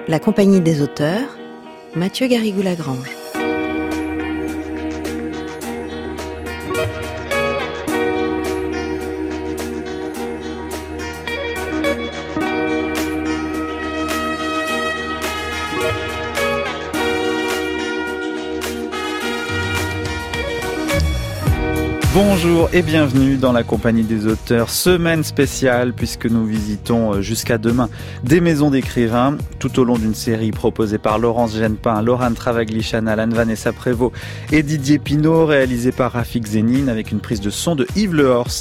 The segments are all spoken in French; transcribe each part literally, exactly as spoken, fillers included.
La Compagnie des auteurs, Mathieu Garrigou-Lagrange. Bonjour et bienvenue dans la Compagnie des auteurs, semaine spéciale puisque nous visitons jusqu'à demain des maisons d'écrivains tout au long d'une série proposée par Laurence Genepin, Laurent Travagli-Chanal, Anne-Vanessa Prévost et Didier Pinault, réalisée par Rafik Zénine avec une prise de son de Yves Lehorst.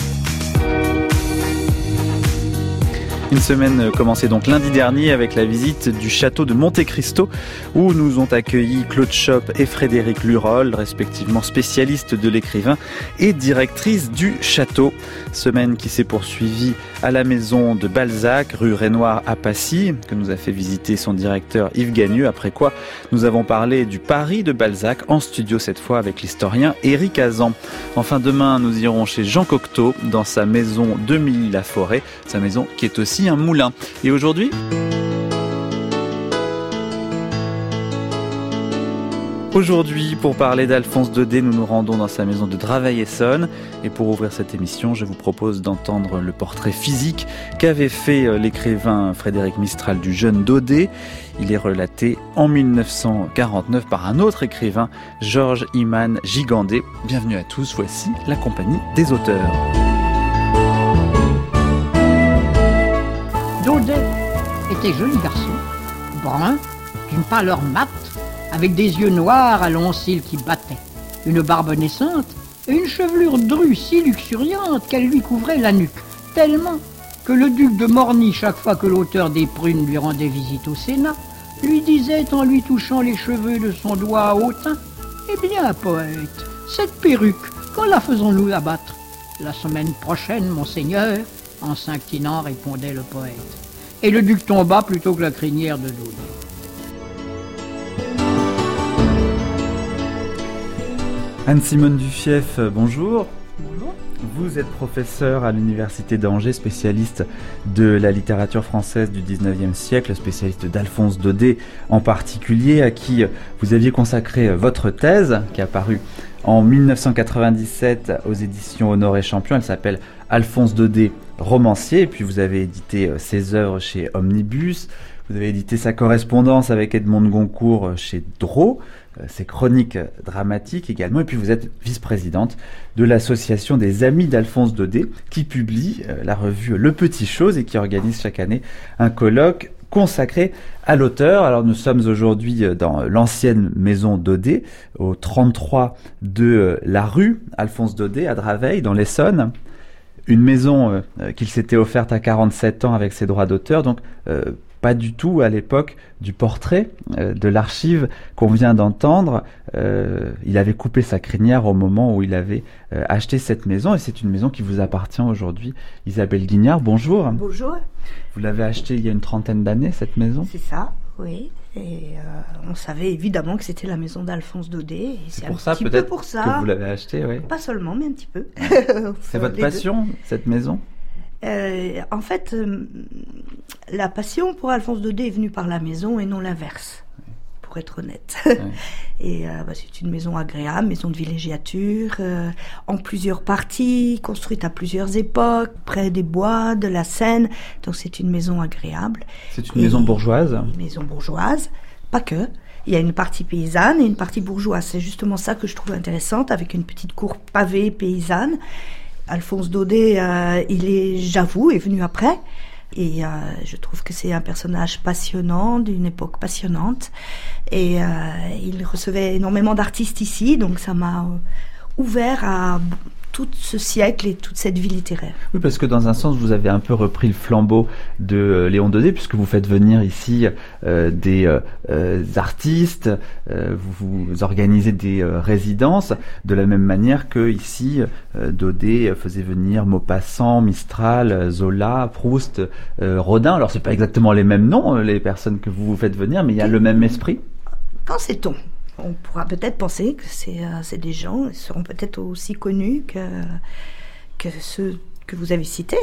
Une semaine commencée donc lundi dernier avec la visite du château de Monte Cristo où nous ont accueillis Claude Chope et Frédéric Lurol, respectivement spécialistes de l'écrivain et directrices du château. Semaine qui s'est poursuivie à la maison de Balzac, rue Renoir à Passy, que nous a fait visiter son directeur Yves Gagneux, après quoi nous avons parlé du Paris de Balzac en studio cette fois avec l'historien Éric Hazan. Enfin demain nous irons chez Jean Cocteau dans sa maison de Milly-la-Forêt, sa maison qui est aussi un moulin. Et aujourd'hui, Aujourd'hui, pour parler d'Alphonse Daudet, nous nous rendons dans sa maison de Draveil-Essonnes. Et pour ouvrir cette émission, je vous propose d'entendre le portrait physique qu'avait fait l'écrivain Frédéric Mistral du jeune Daudet. Il est relaté en dix-neuf cent quarante-neuf par un autre écrivain, Georges Iman Gigandet. Bienvenue à tous, voici la Compagnie des auteurs. Daudet était joli garçon, brun, d'une pâleur mate, avec des yeux noirs à longs cils qui battaient, une barbe naissante et une chevelure drue si luxuriante qu'elle lui couvrait la nuque, tellement que le duc de Morny, chaque fois que l'auteur des Prunes lui rendait visite au Sénat, lui disait en lui touchant les cheveux de son doigt hautain : « Eh bien, poète, cette perruque, quand la faisons-nous abattre ? » « La semaine prochaine, monseigneur, » en s'inclinant répondait le poète. Et le duc tomba plutôt que la crinière de Daudet. Anne-Simone Duffief, bonjour. Bonjour. Vous êtes professeur à l'Université d'Angers, spécialiste de la littérature française du dix-neuvième siècle, spécialiste d'Alphonse Daudet en particulier, à qui vous aviez consacré votre thèse, qui est apparue en dix-neuf cent quatre-vingt-dix-sept aux éditions Honoré Champion. Elle s'appelle Alphonse Daudet, romancier, et puis vous avez édité ses œuvres chez Omnibus, vous avez édité sa correspondance avec Edmond de Goncourt chez Drault, ses chroniques dramatiques également, et puis vous êtes vice-présidente de l'association des Amis d'Alphonse Daudet, qui publie la revue Le Petit Chose et qui organise chaque année un colloque consacré à l'auteur. Alors nous sommes aujourd'hui dans l'ancienne maison Daudet, au trente-trois de la rue Alphonse Daudet à Draveil, dans l'Essonne. Une maison euh, qu'il s'était offerte à quarante-sept ans avec ses droits d'auteur, donc euh, pas du tout à l'époque du portrait euh, de l'archive qu'on vient d'entendre. Euh, il avait coupé sa crinière au moment où il avait euh, acheté cette maison, et c'est une maison qui vous appartient aujourd'hui. Isabelle Guignard, bonjour. Bonjour. Vous l'avez achetée il y a une trentaine d'années, cette maison ? C'est ça, oui. Et euh, on savait évidemment que c'était la maison d'Alphonse Daudet. Et c'est, c'est pour un ça petit peut-être peu pour ça. que vous l'avez achetée, oui. Pas seulement, mais un petit peu. C'est votre passion, deux. Cette maison ? Euh, en fait, euh, la passion pour Alphonse Daudet est venue par la maison et non l'inverse, pour être honnête. Ouais. Et euh, bah, c'est une maison agréable, maison de villégiature, euh, en plusieurs parties, construite à plusieurs époques, près des bois, de la Seine. Donc c'est une maison agréable. C'est une et maison bourgeoise ? Une maison bourgeoise, pas que. Il y a une partie paysanne et une partie bourgeoise. C'est justement ça que je trouve intéressante, avec une petite cour pavée paysanne. Alphonse Daudet, euh, il est, j'avoue, est venu après. Et euh, je trouve que c'est un personnage passionnant, d'une époque passionnante. Et euh, il recevait énormément d'artistes ici, donc ça m'a euh, ouvert à tout ce siècle et toute cette vie littéraire. Oui, parce que dans un sens, vous avez un peu repris le flambeau de euh, Léon Daudet, puisque vous faites venir ici euh, des euh, artistes, euh, vous, vous organisez des euh, résidences, de la même manière que ici, euh, Daudet faisait venir Maupassant, Mistral, Zola, Proust, euh, Rodin. Alors, c'est pas exactement les mêmes noms, les personnes que vous vous faites venir, mais il y a le même esprit. Qu'en sait-on ? On pourra peut-être penser que c'est, euh, c'est des gens, ils seront peut-être aussi connus que, que ceux que vous avez cité.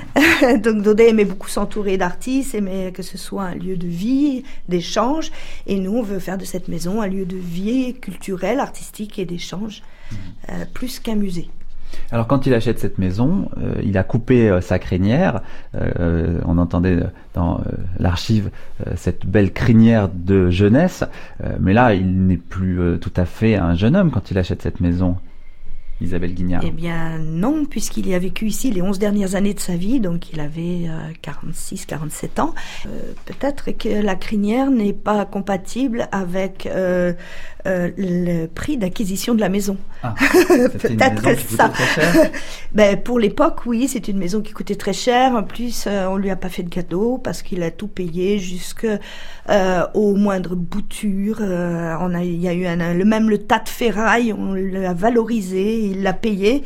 Donc Daudet aimait beaucoup s'entourer d'artistes, aimait que ce soit un lieu de vie, d'échange. Et nous, on veut faire de cette maison un lieu de vie culturel, artistique et d'échange, mmh. euh, plus qu'un musée. Alors quand il achète cette maison, euh, il a coupé euh, sa crinière. Euh, on entendait dans euh, l'archive euh, cette belle crinière de jeunesse. Euh, mais là, il n'est plus euh, tout à fait un jeune homme quand il achète cette maison. Isabelle Guignard. Eh bien non, puisqu'il y a vécu ici les onze dernières années de sa vie, donc il avait euh, quarante-six, quarante-sept ans. Euh, peut-être que la crinière n'est pas compatible avec euh, euh, le prix d'acquisition de la maison. Ah, peut-être une maison qui ça. Très cher. Ben, pour l'époque, oui, c'est une maison qui coûtait très cher. En plus, euh, on lui a pas fait de cadeau parce qu'il a tout payé jusque euh, aux moindres boutures. Euh, on a, il y a eu un, le même le tas de ferraille, on l'a valorisé, il l'a payé.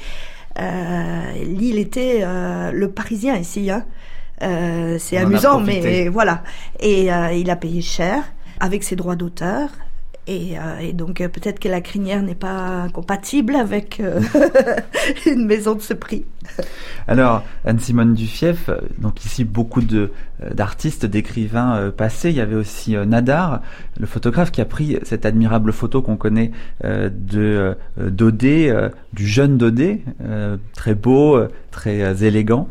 Euh, il était euh, le Parisien ici, hein. Euh, c'est on amusant, mais voilà. Et euh, il a payé cher avec ses droits d'auteur. Et, euh, et donc euh, peut-être que la crinière n'est pas compatible avec euh, une maison de ce prix. Alors Anne-Simone Duffief, donc ici beaucoup de d'artistes, d'écrivains euh, passés. Il y avait aussi euh, Nadar, le photographe qui a pris cette admirable photo qu'on connaît euh, de euh, Daudet, euh, du jeune Daudet, euh, très beau, euh, très euh, élégant.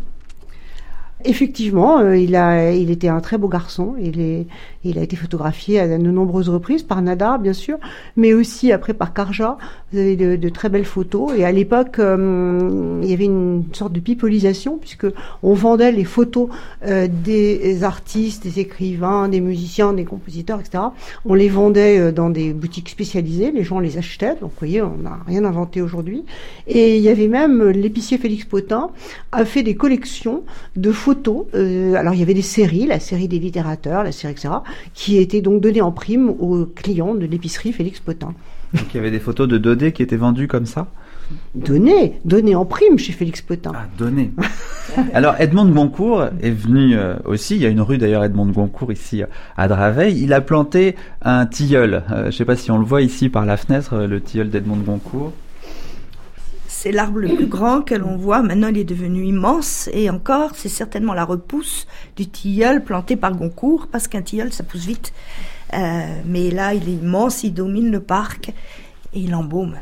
Effectivement, euh, il a, il était un très beau garçon. Il est, il a été photographié à de nombreuses reprises par Nadar, bien sûr, mais aussi après par Karja. Vous avez de, de très belles photos. Et à l'époque, euh, il y avait une sorte de pipolisation puisque on vendait les photos euh, des artistes, des écrivains, des musiciens, des compositeurs, et cetera. On les vendait euh, dans des boutiques spécialisées. Les gens les achetaient. Donc, vous voyez, on n'a rien inventé aujourd'hui. Et il y avait même l'épicier Félix Potin a fait des collections de photos. Euh, alors il y avait des séries, la série des littérateurs, la série et cetera, qui étaient donc données en prime aux clients de l'épicerie Félix Potin. Donc il y avait des photos de Daudet qui étaient vendues comme ça ? Données, données en prime chez Félix Potin. Ah, données. Alors Edmond de Goncourt est venu euh, aussi, il y a une rue d'ailleurs Edmond de Goncourt ici à Draveil, il a planté un tilleul. Euh, je ne sais pas si on le voit ici par la fenêtre, le tilleul d'Edmond de Goncourt. C'est l'arbre le plus grand que l'on voit. Maintenant, il est devenu immense. Et encore, c'est certainement la repousse du tilleul planté par Goncourt, parce qu'un tilleul, ça pousse vite. Euh, mais là, il est immense, il domine le parc et il embaume.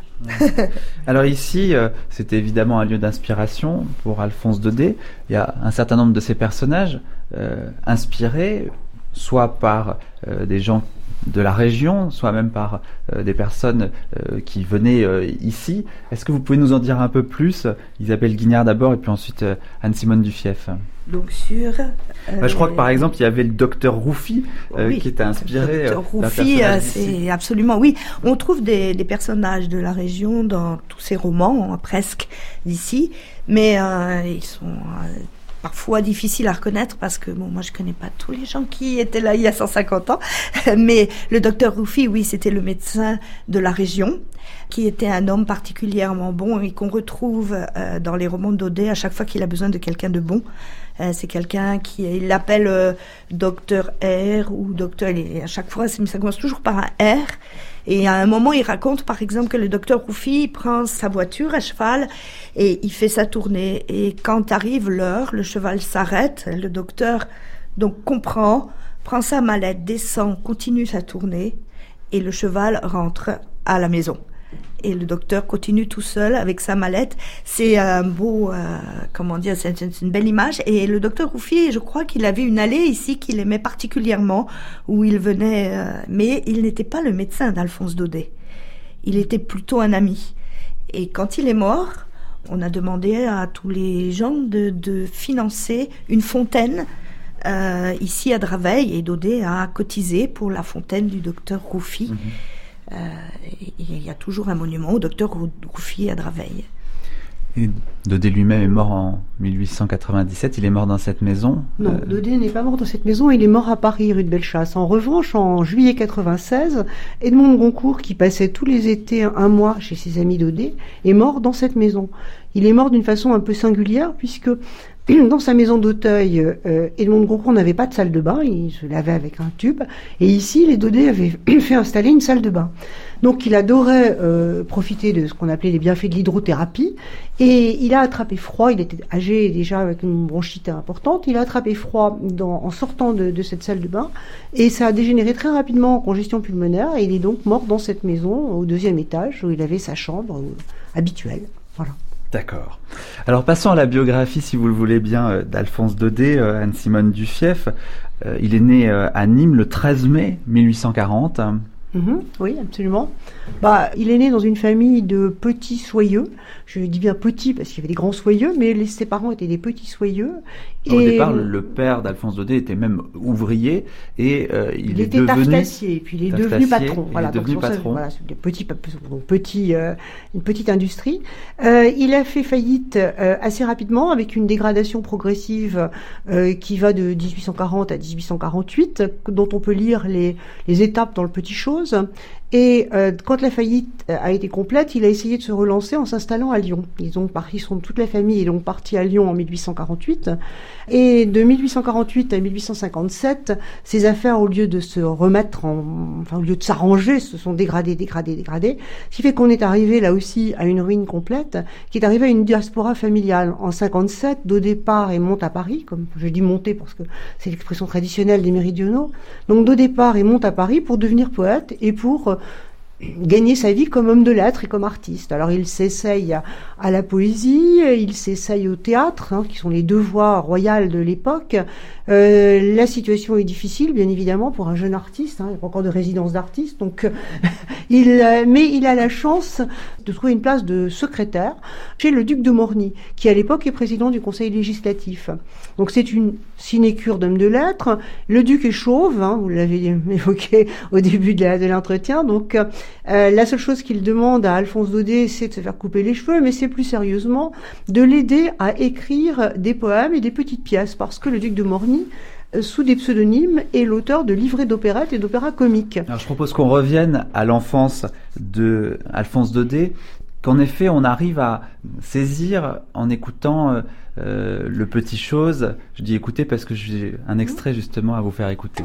Alors ici, euh, c'était évidemment un lieu d'inspiration pour Alphonse Daudet. Il y a un certain nombre de ces personnages euh, inspirés, soit par euh, des gens de la région, soit même par euh, des personnes euh, qui venaient euh, ici. Est-ce que vous pouvez nous en dire un peu plus, Isabelle Guignard d'abord, et puis ensuite euh, Anne-Simone Duffief? Donc sur... Euh, bah, je crois que par exemple, il y avait le docteur Rouffy euh, oui, qui était inspiré. Le docteur Rouffy, euh, c'est absolument... Oui, on trouve des, des personnages de la région dans tous ces romans, hein, presque, d'ici, mais euh, ils sont... Euh, parfois difficile à reconnaître parce que bon, moi je connais pas tous les gens qui étaient là il y a cent cinquante ans, mais le docteur Rouffy, oui, c'était le médecin de la région, qui était un homme particulièrement bon et qu'on retrouve euh, dans les romans de Daudet à chaque fois qu'il a besoin de quelqu'un de bon. Euh, c'est quelqu'un qui, il l'appelle euh, docteur R ou docteur, et à chaque fois ça commence toujours par un R. Et à un moment, il raconte, par exemple, que le docteur Rouffy prend sa voiture à cheval et il fait sa tournée. Et quand arrive l'heure, le cheval s'arrête. Le docteur, donc, comprend, prend sa mallette, descend, continue sa tournée et le cheval rentre à la maison. Et le docteur continue tout seul avec sa mallette. C'est un beau, euh, comment dire, c'est, c'est une belle image. Et le docteur Rouffy, je crois qu'il avait une allée ici qu'il aimait particulièrement, où il venait, euh, mais il n'était pas le médecin d'Alphonse Daudet. Il était plutôt un ami. Et quand il est mort, on a demandé à tous les gens de, de financer une fontaine euh, ici à Draveil. Et Daudet a cotisé pour la fontaine du docteur Rouffy. Mmh. Euh, il y a toujours un monument au docteur Rouffy à Draveil. Et Daudet lui-même est mort en mille huit cent quatre-vingt-dix-sept, il est mort dans cette maison. Non, euh... Daudet n'est pas mort dans cette maison, il est mort à Paris, rue de Bellechasse. En revanche, en juillet quatre-vingt-seize, Edmond de Goncourt, qui passait tous les étés un mois chez ses amis Daudet, est mort dans cette maison. Il est mort d'une façon un peu singulière, puisque dans sa maison d'Auteuil, euh, Edmond de Goncourt n'avait pas de salle de bain, il se lavait avec un tube, et ici, les Daudet avaient fait installer une salle de bain. Donc il adorait euh, profiter de ce qu'on appelait les bienfaits de l'hydrothérapie, et il a attrapé froid, il était âgé déjà avec une bronchite importante, il a attrapé froid dans, en sortant de, de cette salle de bain, et ça a dégénéré très rapidement en congestion pulmonaire, et il est donc mort dans cette maison au deuxième étage où il avait sa chambre euh, habituelle. Voilà. D'accord. Alors passons à la biographie, si vous le voulez bien, d'Alphonse Daudet, Anne-Simone Duffief. Euh, il est né euh, à Nîmes le treize mai mille huit cent quarante. Mmh, oui, absolument. Bah, il est né dans une famille de petits soyeux. Je dis bien petits parce qu'il y avait des grands soyeux, mais les, ses parents étaient des petits soyeux. Au et départ, le père d'Alphonse Daudet était même ouvrier et euh, il, il est était devenu taffetassier, puis il est devenu patron. Il voilà, est devenu donc, patron. Ça, voilà, des petits, petits, euh, une petite industrie. Euh, il a fait faillite euh, assez rapidement avec une dégradation progressive euh, qui va de dix-huit cent quarante à dix-huit cent quarante-huit, dont on peut lire les, les étapes dans le Petit Chose. Et euh, quand la faillite a été complète, il a essayé de se relancer en s'installant à Lyon. Ils ont parti, sont toute la famille est donc partie à Lyon en mille huit cent quarante-huit. Et de mille huit cent quarante-huit à mille huit cent cinquante-sept, ses affaires, au lieu de se remettre en, enfin, au lieu de s'arranger, se sont dégradées, dégradées, dégradées. Ce qui fait qu'on est arrivé là aussi à une ruine complète, qui est arrivé à une diaspora familiale. En cinquante-sept, Daudet part et monte à Paris, comme je dis monter parce que c'est l'expression traditionnelle des méridionaux. Donc Daudet part et monte à Paris pour devenir poète et pour euh, gagner sa vie comme homme de lettres et comme artiste. Alors il s'essaye à, à la poésie, il s'essaye au théâtre, hein, qui sont les deux voies royales de l'époque. Euh, la situation est difficile, bien évidemment, pour un jeune artiste. Hein, il n'y a pas encore de résidence d'artiste, donc euh, il, euh, mais il a la chance de trouver une place de secrétaire chez le duc de Morny, qui à l'époque est président du Conseil législatif. Donc c'est une sinécure d'homme de lettres. Le duc est chauve, hein, vous l'avez évoqué au début de, la, de l'entretien. Donc euh, la seule chose qu'il demande à Alphonse Daudet, c'est de se faire couper les cheveux, mais c'est plus sérieusement de l'aider à écrire des poèmes et des petites pièces, parce que le duc de Morny, sous des pseudonymes, est l'auteur de livrets d'opérettes et d'opéras comiques. Alors je propose qu'on revienne à l'enfance de Alphonse Daudet, qu'en effet on arrive à saisir en écoutant euh, euh, le Petit Chose. Je dis écouter parce que j'ai un extrait justement à vous faire écouter.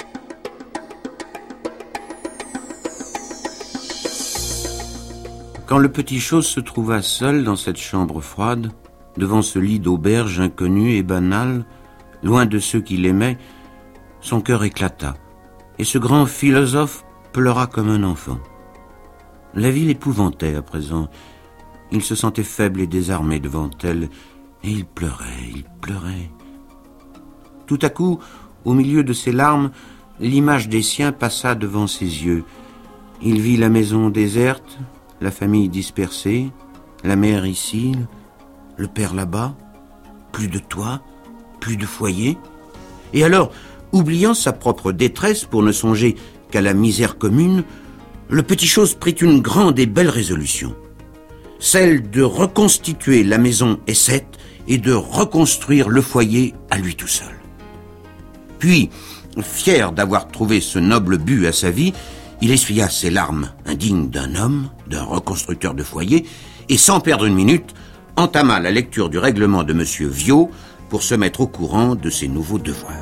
Quand le Petit Chose se trouva seul dans cette chambre froide, devant ce lit d'auberge inconnu et banal, loin de ceux qui l'aimaient, son cœur éclata, et ce grand philosophe pleura comme un enfant. La vie l'épouvantait à présent. Il se sentait faible et désarmé devant elle, et il pleurait, il pleurait. Tout à coup, au milieu de ses larmes, l'image des siens passa devant ses yeux. Il vit la maison déserte, la famille dispersée, la mère ici, le père là-bas, plus de toit, plus de foyer. Et alors, oubliant sa propre détresse pour ne songer qu'à la misère commune, le Petit Chose prit une grande et belle résolution, celle de reconstituer la maison Essette et de reconstruire le foyer à lui tout seul. Puis, fier d'avoir trouvé ce noble but à sa vie, il essuya ses larmes indignes d'un homme, d'un reconstructeur de foyer, et sans perdre une minute, entama la lecture du règlement de Monsieur Viot pour se mettre au courant de ses nouveaux devoirs.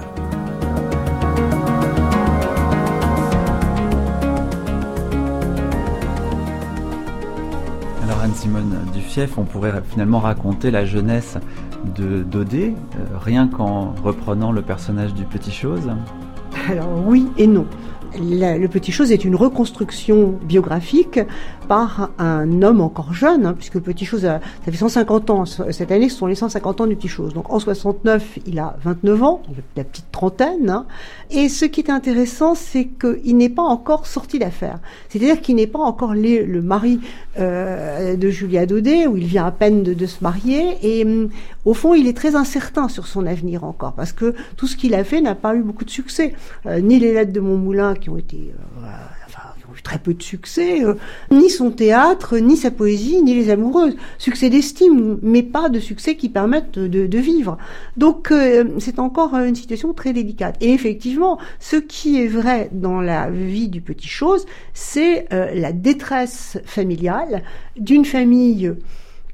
Alors Anne-Simone Duffief, on pourrait finalement raconter la jeunesse de Daudet, euh, rien qu'en reprenant le personnage du Petit Chose. Alors oui et non. La, le Petit Chose est une reconstruction biographique par un homme encore jeune, hein, puisque le Petit Chose, a, ça fait cent cinquante ans, cette année ce sont les cent cinquante ans du Petit Chose. Donc en soixante-neuf, il a vingt-neuf ans, la petite trentaine. Hein, et ce qui est intéressant, c'est qu'il n'est pas encore sorti d'affaires. C'est-à-dire qu'il n'est pas encore les, le mari euh, de Julia Daudet, où il vient à peine de, de se marier. Et euh, au fond, il est très incertain sur son avenir encore, parce que tout ce qu'il a fait n'a pas eu beaucoup de succès. Euh, ni les lettres de Montmoulin, qui ont été euh, enfin, qui ont eu très peu de succès, euh, ni son théâtre, ni sa poésie, ni les amoureuses. Succès d'estime, mais pas de succès qui permettent de, de vivre. Donc euh, c'est encore une situation très délicate. Et effectivement, ce qui est vrai dans la vie du Petit Chose, c'est euh, la détresse familiale d'une famille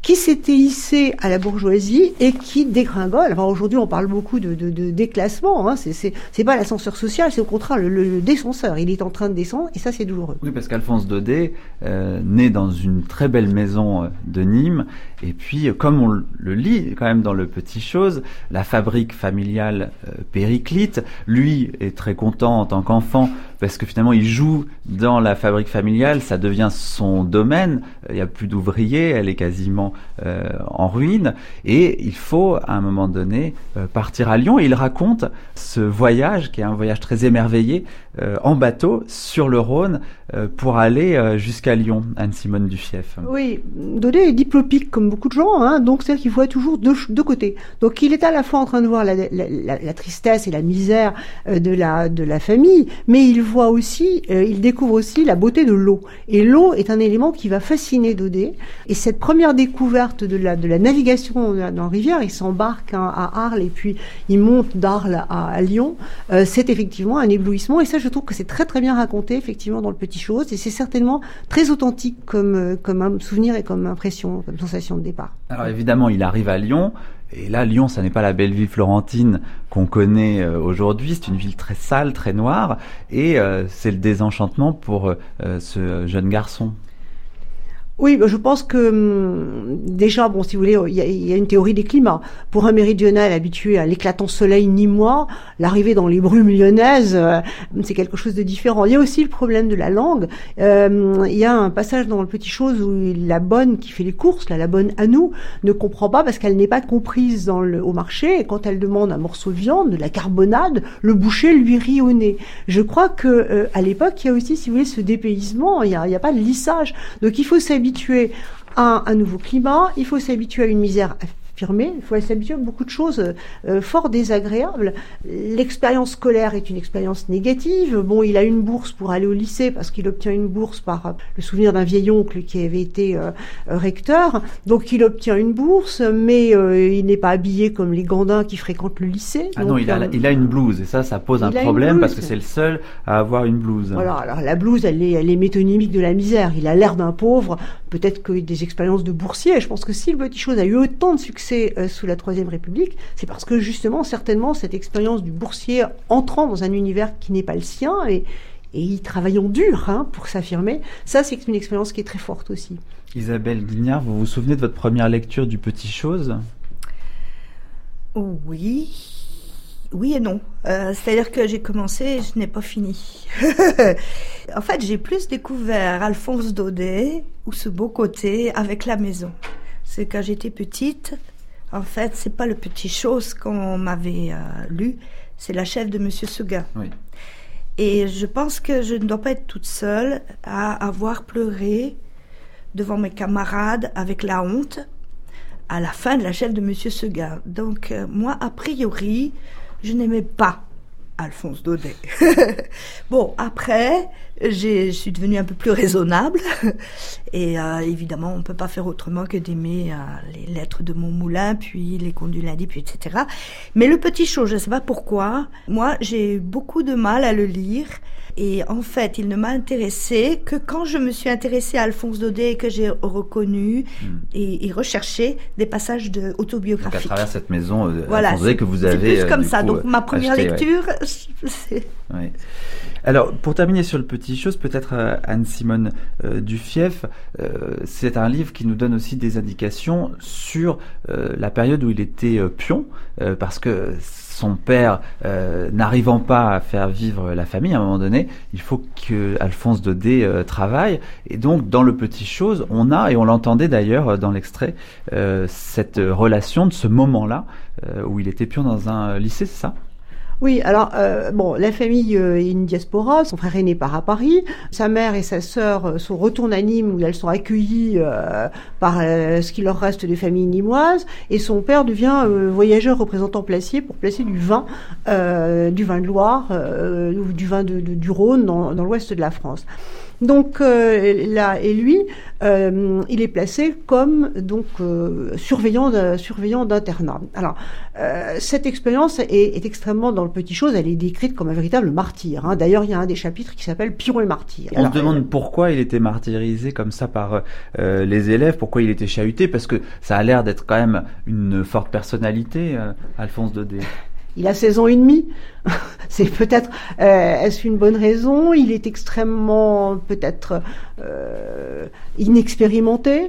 qui s'était hissé à la bourgeoisie et qui dégringole. Alors aujourd'hui, on parle beaucoup de, de, de déclassement. Hein. C'est, c'est, c'est pas l'ascenseur social, c'est au contraire le, le, le descenseur. Il est en train de descendre et ça, c'est douloureux. Oui, parce qu'Alphonse Daudet euh, naît dans une très belle maison de Nîmes. Et puis, comme on le lit quand même dans le Petit Chose, la fabrique familiale euh, périclite. Lui est très content en tant qu'enfant parce que finalement, il joue dans la fabrique familiale. Ça devient son domaine. Il n'y a plus d'ouvriers. Elle est quasiment euh, en ruine. Et il faut, à un moment donné, euh, partir à Lyon. Et il raconte ce voyage, qui est un voyage très émerveillé, euh, en bateau, sur le Rhône, euh, pour aller euh, jusqu'à Lyon, Anne-Simone Duffief. Oui, Daudet est diplopique, comme beaucoup de gens, hein, donc c'est-à-dire qu'il voit toujours deux, deux côtés. Donc il est à la fois en train de voir la, la, la, la tristesse et la misère euh, de, la, de la famille, mais il voit aussi, euh, il découvre aussi la beauté de l'eau. Et l'eau est un élément qui va fasciner Daudet. Et cette première découverte de la, de la navigation dans la rivière, il s'embarque hein, à Arles et puis il monte d'Arles à, à Lyon, euh, c'est effectivement un éblouissement. Et ça, je trouve que c'est très très bien raconté, effectivement, dans le Petit Chose. Et c'est certainement très authentique comme, comme un souvenir et comme impression, comme sensation de départ. Alors évidemment, il arrive à Lyon. Et là, Lyon, ça n'est pas la belle ville florentine qu'on connaît euh, aujourd'hui. C'est une ville très sale, très noire. Et euh, c'est le désenchantement pour euh, ce jeune garçon. Oui, je pense que hum, déjà, bon, si vous voulez, il y, a, il y a une théorie des climats. Pour un méridional habitué à l'éclatant soleil nîmois, l'arrivée dans les brumes lyonnaises, euh, c'est quelque chose de différent. Il y a aussi le problème de la langue. Euh, il y a un passage dans le Petit Chose où la bonne qui fait les courses, là, la bonne à nous, ne comprend pas parce qu'elle n'est pas comprise dans le, au marché. Et quand elle demande un morceau de viande, de la carbonade, le boucher lui rit au nez. Je crois que euh, à l'époque, il y a aussi, si vous voulez, ce dépaysement. Il y a, il y a pas de lissage. Donc il faut s'habituer s'habituer à un nouveau climat, il faut s'habituer à une misère affirmée, il faut s'habituer à beaucoup de choses euh, fort désagréables. L'expérience scolaire est une expérience négative. Bon, il a une bourse pour aller au lycée parce qu'il obtient une bourse par euh, le souvenir d'un vieil oncle qui avait été euh, recteur. Donc il obtient une bourse, mais euh, il n'est pas habillé comme les gandins qui fréquentent le lycée. Ah donc, non, il a, euh, il a une blouse et ça, ça pose un problème parce que c'est le seul à avoir une blouse. Voilà, alors la blouse, elle est, elle est métonymique de la misère. Il a l'air d'un pauvre, peut-être que des expériences de boursier. Je pense que si le Petit Chose a eu autant de succès euh, sous la Troisième République, c'est parce que justement, certainement, cette expérience du boursier entrant dans un univers qui n'est pas le sien et, et y travaillant dur hein, pour s'affirmer, ça c'est une expérience qui est très forte aussi. Isabelle Guignard, vous vous souvenez de votre première lecture du Petit Chose ? Oui. Oui et non. Euh, c'est-à-dire que j'ai commencé et je n'ai pas fini. En fait, j'ai plus découvert Alphonse Daudet ou ce beau côté avec la maison. C'est quand j'étais petite, en fait, c'est pas le Petit Chose qu'on m'avait euh, lu, c'est La chèvre de Monsieur Seguin. Oui. Et je pense que je ne dois pas être toute seule à avoir pleuré devant mes camarades avec la honte à la fin de La chèvre de Monsieur Seguin. Donc, euh, moi, a priori, je n'aimais pas Alphonse Daudet. Bon, après, j'ai, je suis devenue un peu plus raisonnable. Et euh, évidemment, on ne peut pas faire autrement que d'aimer euh, les lettres de Montmoulin, puis les contes du lundi, puis et cetera. Mais le Petit Chose, je ne sais pas pourquoi, moi, j'ai eu beaucoup de mal à le lire. Et en fait, il ne m'a intéressé que quand je me suis intéressée à Alphonse Daudet et que j'ai reconnu mmh. et, et recherché des passages de autobiographiques. Donc à travers cette maison, euh, voilà, Alphonse Daudet que vous avez c'est plus comme euh, ça. coup, Donc ma première acheté, lecture, ouais. c'est... Ouais. Alors, pour terminer sur le Petit Chose, peut-être euh, Anne-Simone euh, Duffief, euh, c'est un livre qui nous donne aussi des indications sur euh, la période où il était euh, pion, euh, parce que son père euh, n'arrivant pas à faire vivre la famille, à un moment donné, il faut que Alphonse Daudet euh, travaille. Et donc, dans le Petit Chose, on a, et on l'entendait d'ailleurs dans l'extrait, euh, cette relation de ce moment-là euh, où il était pion dans un lycée, c'est ça ? Oui, alors euh, bon, la famille euh, est une diaspora. Son frère aîné part à Paris. Sa mère et sa sœur euh, sont retournent à Nîmes où elles sont accueillies euh, par euh, ce qui leur reste de famille nîmoise. Et son père devient euh, voyageur représentant placier pour placer du vin, euh, du vin de Loire euh, ou du vin de, de, du Rhône dans, dans l'ouest de la France. Donc euh, là, et lui, euh, il est placé comme donc euh, surveillant de, surveillant d'internat. Alors euh, cette expérience est, est extrêmement dans le Petit Chose. Elle est décrite comme un véritable martyr. Hein. D'ailleurs, il y a un des chapitres qui s'appelle Piron et martyr. On Alors, se demande euh, pourquoi il était martyrisé comme ça par euh, les élèves, pourquoi il était chahuté, parce que ça a l'air d'être quand même une forte personnalité, euh, Alphonse Daudet. Il a seize ans et demi. C'est peut-être, euh, est-ce une bonne raison? Il est extrêmement, peut-être, euh, inexpérimenté.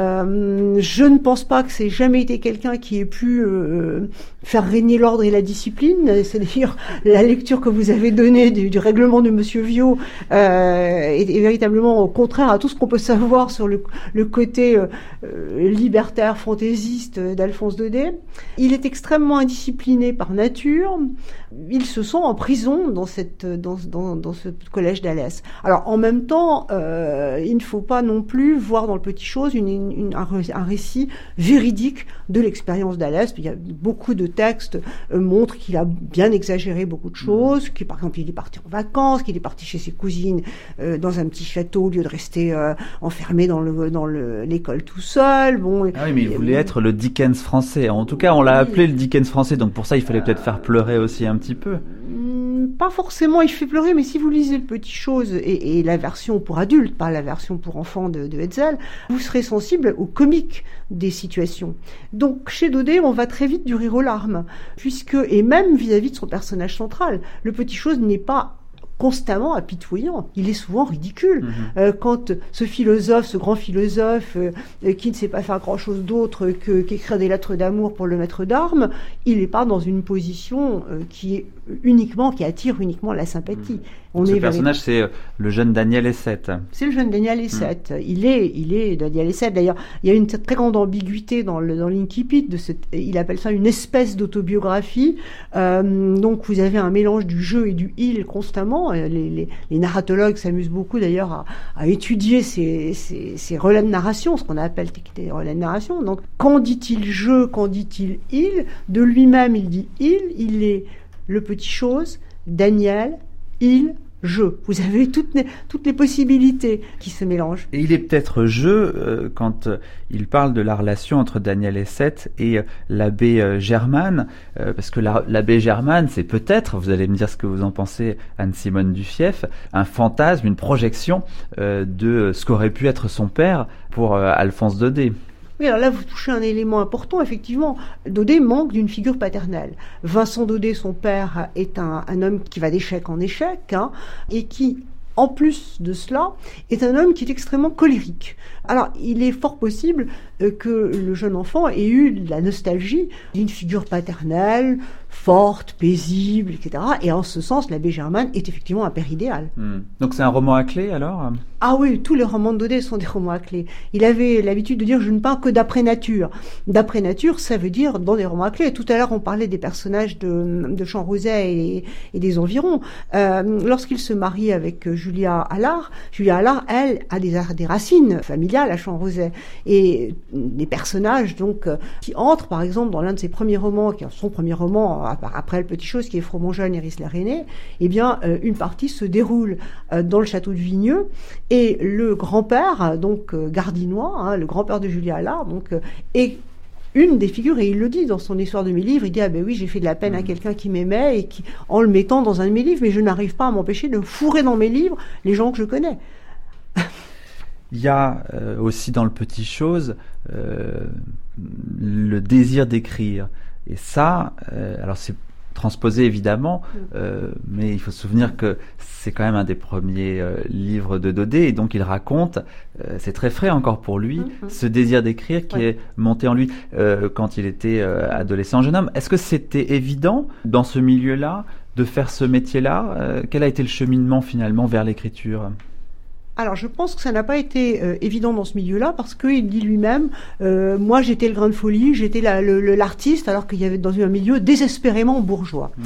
Euh, je ne pense pas que c'est jamais été quelqu'un qui ait pu euh, faire régner l'ordre et la discipline. C'est d'ailleurs la lecture que vous avez donnée du, du règlement de Monsieur Viau euh, est, est véritablement au contraire à tout ce qu'on peut savoir sur le, le côté euh, libertaire, fantaisiste d'Alphonse Daudet. Il est extrêmement indiscipliné par nature. Il se sent en prison dans cette dans dans, dans ce collège d'Alès. Alors en même temps, euh, il ne faut pas non plus voir dans le Petit Chose une, une, un, un récit véridique de l'expérience d'Alès. Il y a beaucoup de textes euh, montrent qu'il a bien exagéré beaucoup de choses. Que par exemple, il est parti en vacances, qu'il est parti chez ses cousines euh, dans un petit château au lieu de rester euh, enfermé dans le dans le, l'école tout seul. Bon. Ah oui, mais il voulait euh, être le Dickens français. En tout cas, on l'a appelé le Dickens français. Donc pour ça, il fallait peut-être faire pleurer aussi un petit peu. Pas forcément, il fait pleurer, mais si vous lisez le Petit Chose et, et la version pour adultes, pas la version pour enfants de, de Hetzel, vous serez sensible au comique des situations. Donc chez Daudet, on va très vite du rire aux larmes, puisque, et même vis-à-vis de son personnage central, le Petit Chose n'est pas constamment apitoyant, il est souvent ridicule. Mmh. Euh, quand ce philosophe, ce grand philosophe euh, qui ne sait pas faire grand-chose d'autre que, qu'écrire des lettres d'amour pour le maître d'armes, il n'est pas dans une position euh, qui est uniquement, qui attire uniquement la sympathie. Mmh. On Ce est personnage, c'est le jeune Daniel Essette. C'est le jeune Daniel Essette. Mmh. Il est, il est Daniel Essette. D'ailleurs, il y a une très grande ambiguïté dans le dans l'incipit de cette. Il appelle ça une espèce d'autobiographie. Euh, donc, vous avez un mélange du je et du il constamment. Les, les, les narratologues s'amusent beaucoup d'ailleurs à, à étudier ces, ces, ces relais de narration, ce qu'on appelle des relais de narration. Donc, quand dit-il je, quand dit-il il? De lui-même, il dit il. Il est le Petit Chose, Daniel, il. Je. Vous avez toutes les, toutes les possibilités qui se mélangent. Et il est peut-être je euh, quand euh, il parle de la relation entre Daniel Essette et euh, l'abbé euh, Germane, euh, parce que la, l'abbé Germane, c'est peut-être, vous allez me dire ce que vous en pensez, Anne-Simone Duffief, un fantasme, une projection euh, de ce qu'aurait pu être son père pour euh, Alphonse Daudet. Oui, alors là, vous touchez un élément important. Effectivement, Daudet manque d'une figure paternelle. Vincent Daudet, son père, est un, un homme qui va d'échec en échec, hein, et qui, en plus de cela, est un homme qui est extrêmement colérique. Alors, il est fort possible euh, que le jeune enfant ait eu la nostalgie d'une figure paternelle, forte, paisible, et cetera. Et en ce sens, l'abbé Germane est effectivement un père idéal. Mmh. Donc c'est un roman à clé, alors ? Ah oui, tous les romans de Daudet sont des romans à clé. Il avait l'habitude de dire « je ne parle que d'après nature ». D'après nature, ça veut dire dans des romans à clé. Tout à l'heure, on parlait des personnages de, de Champ-Roset et, et des environs. Euh, lorsqu'il se marie avec Julia Allard, Julia Allard, elle, a des, des racines familiales à Champ-Roset. Et des personnages donc qui entrent, par exemple, dans l'un de ses premiers romans, qui est son premier roman, après Le Petit Chose, qui est Fromont-Jeune et Iris-la-Rainée, eh bien, euh, une partie se déroule euh, dans le château de Vigneux, et le grand-père, donc euh, Gardinois, hein, le grand-père de Julia Allard, donc, euh, est une des figures, et il le dit dans son histoire de mes livres, il dit « Ah ben oui, j'ai fait de la peine mmh. à quelqu'un qui m'aimait, et qui, en le mettant dans un de mes livres, mais je n'arrive pas à m'empêcher de fourrer dans mes livres les gens que je connais. » Il y a euh, aussi dans Le Petit Chose euh, le désir d'écrire. Et ça, euh, alors c'est transposé évidemment, euh, mais il faut se souvenir que c'est quand même un des premiers euh, livres de Daudet, et donc il raconte, euh, c'est très frais encore pour lui, mm-hmm. ce désir d'écrire qui ouais. est monté en lui euh, quand il était euh, adolescent, jeune homme. Est-ce que c'était évident dans ce milieu-là de faire ce métier-là ? euh, Quel a été le cheminement finalement vers l'écriture ? Alors, je pense que ça n'a pas été euh, évident dans ce milieu-là, parce qu'il dit lui-même, euh, moi j'étais le grain de folie, j'étais la, le, le, l'artiste, alors qu'il y avait dans un milieu désespérément bourgeois. Mmh.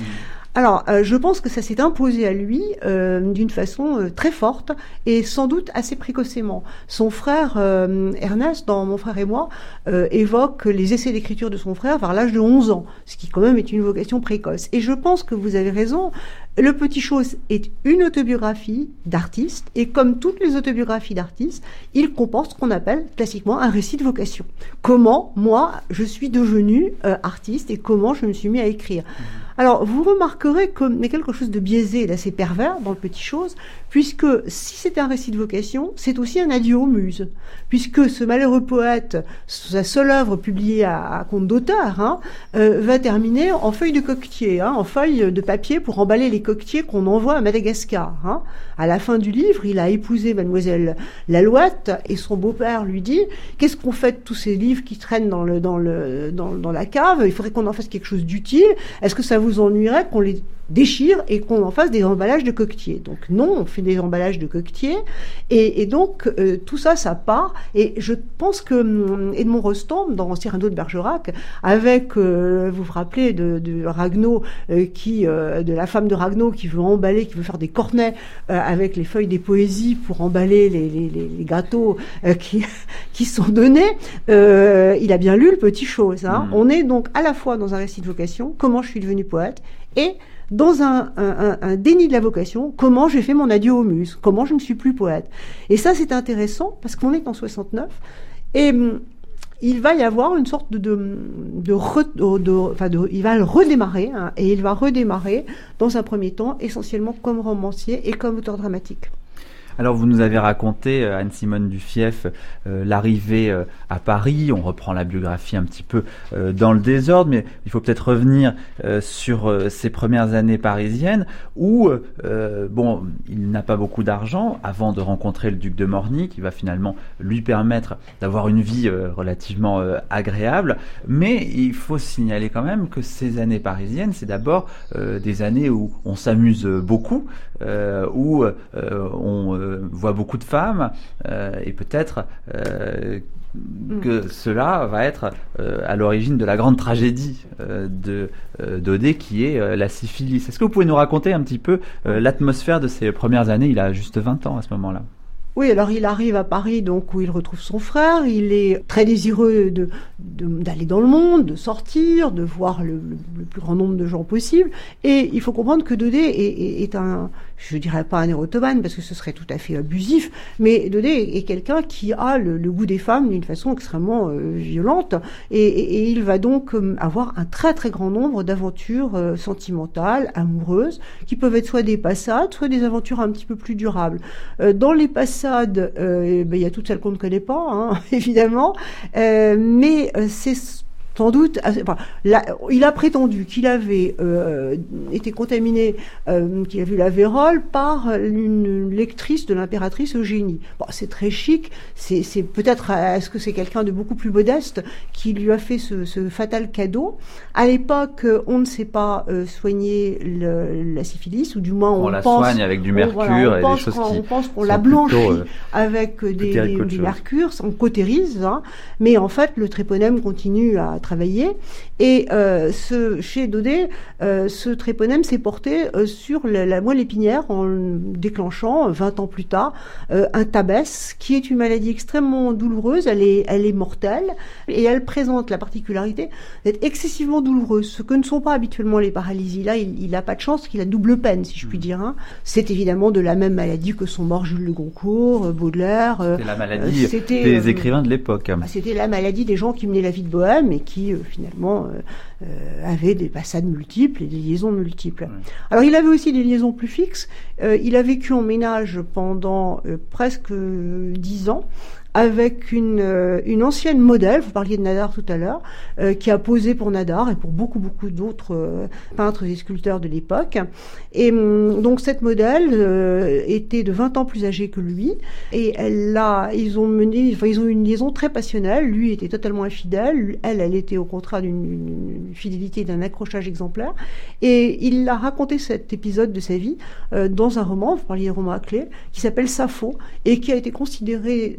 Alors, euh, je pense que ça s'est imposé à lui euh, d'une façon euh, très forte et sans doute assez précocement. Son frère euh, Ernest, dans Mon frère et moi, euh, évoque les essais d'écriture de son frère vers l'âge de onze ans, ce qui quand même est une vocation précoce. Et je pense que vous avez raison, Le Petit Chose est une autobiographie d'artiste et comme toutes les autobiographies d'artistes, il comporte ce qu'on appelle classiquement un récit de vocation. Comment, moi, je suis devenu euh, artiste et comment je me suis mis à écrire. Alors, vous remarquerez qu'il y a quelque chose de biaisé et d'assez pervers dans Le Petit Chose, puisque si c'est un récit de vocation, c'est aussi un adieu aux muses. Puisque ce malheureux poète, sa seule œuvre publiée à, à compte d'auteur, hein, euh, va terminer en feuille de coquetier, hein, en feuille de papier pour emballer les coquetiers qu'on envoie à Madagascar. Hein. À la fin du livre, il a épousé mademoiselle Lalouette et son beau-père lui dit « Qu'est-ce qu'on fait de tous ces livres qui traînent dans, le, dans, le, dans, dans la cave ? Il faudrait qu'on en fasse quelque chose d'utile. Est-ce que ça vous ennuierait qu'on les déchire et qu'on en fasse des emballages de coquetiers ?» Donc non, on fait des emballages de coquetiers et, et donc euh, tout ça, ça part. Et je pense que hum, Edmond Rostand, dans Cyrano de Bergerac, avec, euh, vous vous rappelez de, de Ragueneau, euh, qui, euh, de la femme de Ragueneau qui veut emballer, qui veut faire des cornets euh, avec les feuilles des poésies pour emballer les, les, les, les gâteaux euh, qui, qui sont donnés, euh, il a bien lu Le Petit Chose. Hein. Mmh. On est donc à la fois dans un récit de vocation, comment je suis devenu poète, et dans un, un, un déni de la vocation, comment j'ai fait mon adieu aux muses, comment je ne suis plus poète. Et ça, c'est intéressant, parce qu'on est en soixante-neuf, et hum, il va y avoir une sorte de... de, de, re, de, de, enfin de il va le redémarrer, hein, et il va redémarrer, dans un premier temps, essentiellement comme romancier et comme auteur dramatique. Alors vous nous avez raconté, Anne-Simone Duffief, euh, l'arrivée euh, à Paris. On reprend la biographie un petit peu euh, dans le désordre, mais il faut peut-être revenir euh, sur euh, ses premières années parisiennes où, euh, bon, il n'a pas beaucoup d'argent avant de rencontrer le duc de Morny, qui va finalement lui permettre d'avoir une vie euh, relativement euh, agréable. Mais il faut signaler quand même que ces années parisiennes, c'est d'abord euh, des années où on s'amuse beaucoup, euh, où euh, on euh, voit beaucoup de femmes euh, et peut-être euh, que mmh. cela va être euh, à l'origine de la grande tragédie euh, de euh, Daudet qui est euh, la syphilis. Est-ce que vous pouvez nous raconter un petit peu euh, l'atmosphère de ces premières années ? Il a juste vingt ans à ce moment-là. Oui, alors il arrive à Paris, donc où il retrouve son frère. Il est très désireux de, de, d'aller dans le monde, de sortir, de voir le, le, le plus grand nombre de gens possible. Et il faut comprendre que Daudet est, est, est un, je dirais pas un érotomane parce que ce serait tout à fait abusif, mais Daudet est quelqu'un qui a le, le goût des femmes d'une façon extrêmement euh, violente. Et, et, et il va donc euh, avoir un très très grand nombre d'aventures euh, sentimentales, amoureuses, qui peuvent être soit des passades, soit des aventures un petit peu plus durables. Euh, dans les passades, Euh, ben, il y a toutes celles qu'on ne connaît pas, hein, évidemment, euh, mais euh, c'est sans doute, enfin, là, il a prétendu qu'il avait euh, été contaminé, euh, qu'il avait eu la vérole par une lectrice de l'impératrice Eugénie. Bon, c'est très chic, c'est, c'est peut-être, est-ce que c'est quelqu'un de beaucoup plus modeste qui lui a fait ce, ce fatal cadeau. À l'époque, on ne sait pas euh, soigner le, la syphilis, ou du moins on, on la pense, soigne avec du mercure on, voilà, on et pense des choses qu'on, qui on pense qu'on la blanchit plutôt, euh, avec des, des, des mercures, on cautérise, hein, mais en fait le tréponème continue à travailler. Et euh, ce, chez Daudet, euh, ce tréponème s'est porté euh, sur la, la moelle épinière en déclenchant, vingt ans plus tard, euh, un tabès, qui est une maladie extrêmement douloureuse. Elle est, elle est mortelle et elle présente la particularité d'être excessivement douloureuse, ce que ne sont pas habituellement les paralysies. Là, il n'a pas de chance, qu'il a double peine, si je puis dire. Hein. C'est évidemment de la même maladie que sont morts Jules de Goncourt, Baudelaire. Euh, c'était la maladie euh, c'était, des euh, écrivains de l'époque. Bah, c'était la maladie des gens qui menaient la vie de bohème et qui, euh, finalement, euh, euh, avaient des passades multiples et des liaisons multiples. Ouais. Alors, il avait aussi des liaisons plus fixes. Euh, il a vécu en ménage pendant euh, presque dix ans avec une, euh, une ancienne modèle, vous parliez de Nadar tout à l'heure, euh, qui a posé pour Nadar et pour beaucoup, beaucoup d'autres euh, peintres et sculpteurs de l'époque. Et hum, donc cette modèle euh, était de vingt ans plus âgée que lui, et elle l'a, ils ont mené, enfin ils ont eu une liaison très passionnelle. Lui était totalement infidèle, elle, elle était au contraire d'une une fidélité, d'un accrochage exemplaire. Et il a raconté cet épisode de sa vie euh, dans un roman, vous parliez de roman à clé, qui s'appelle Sappho, et qui a été considéré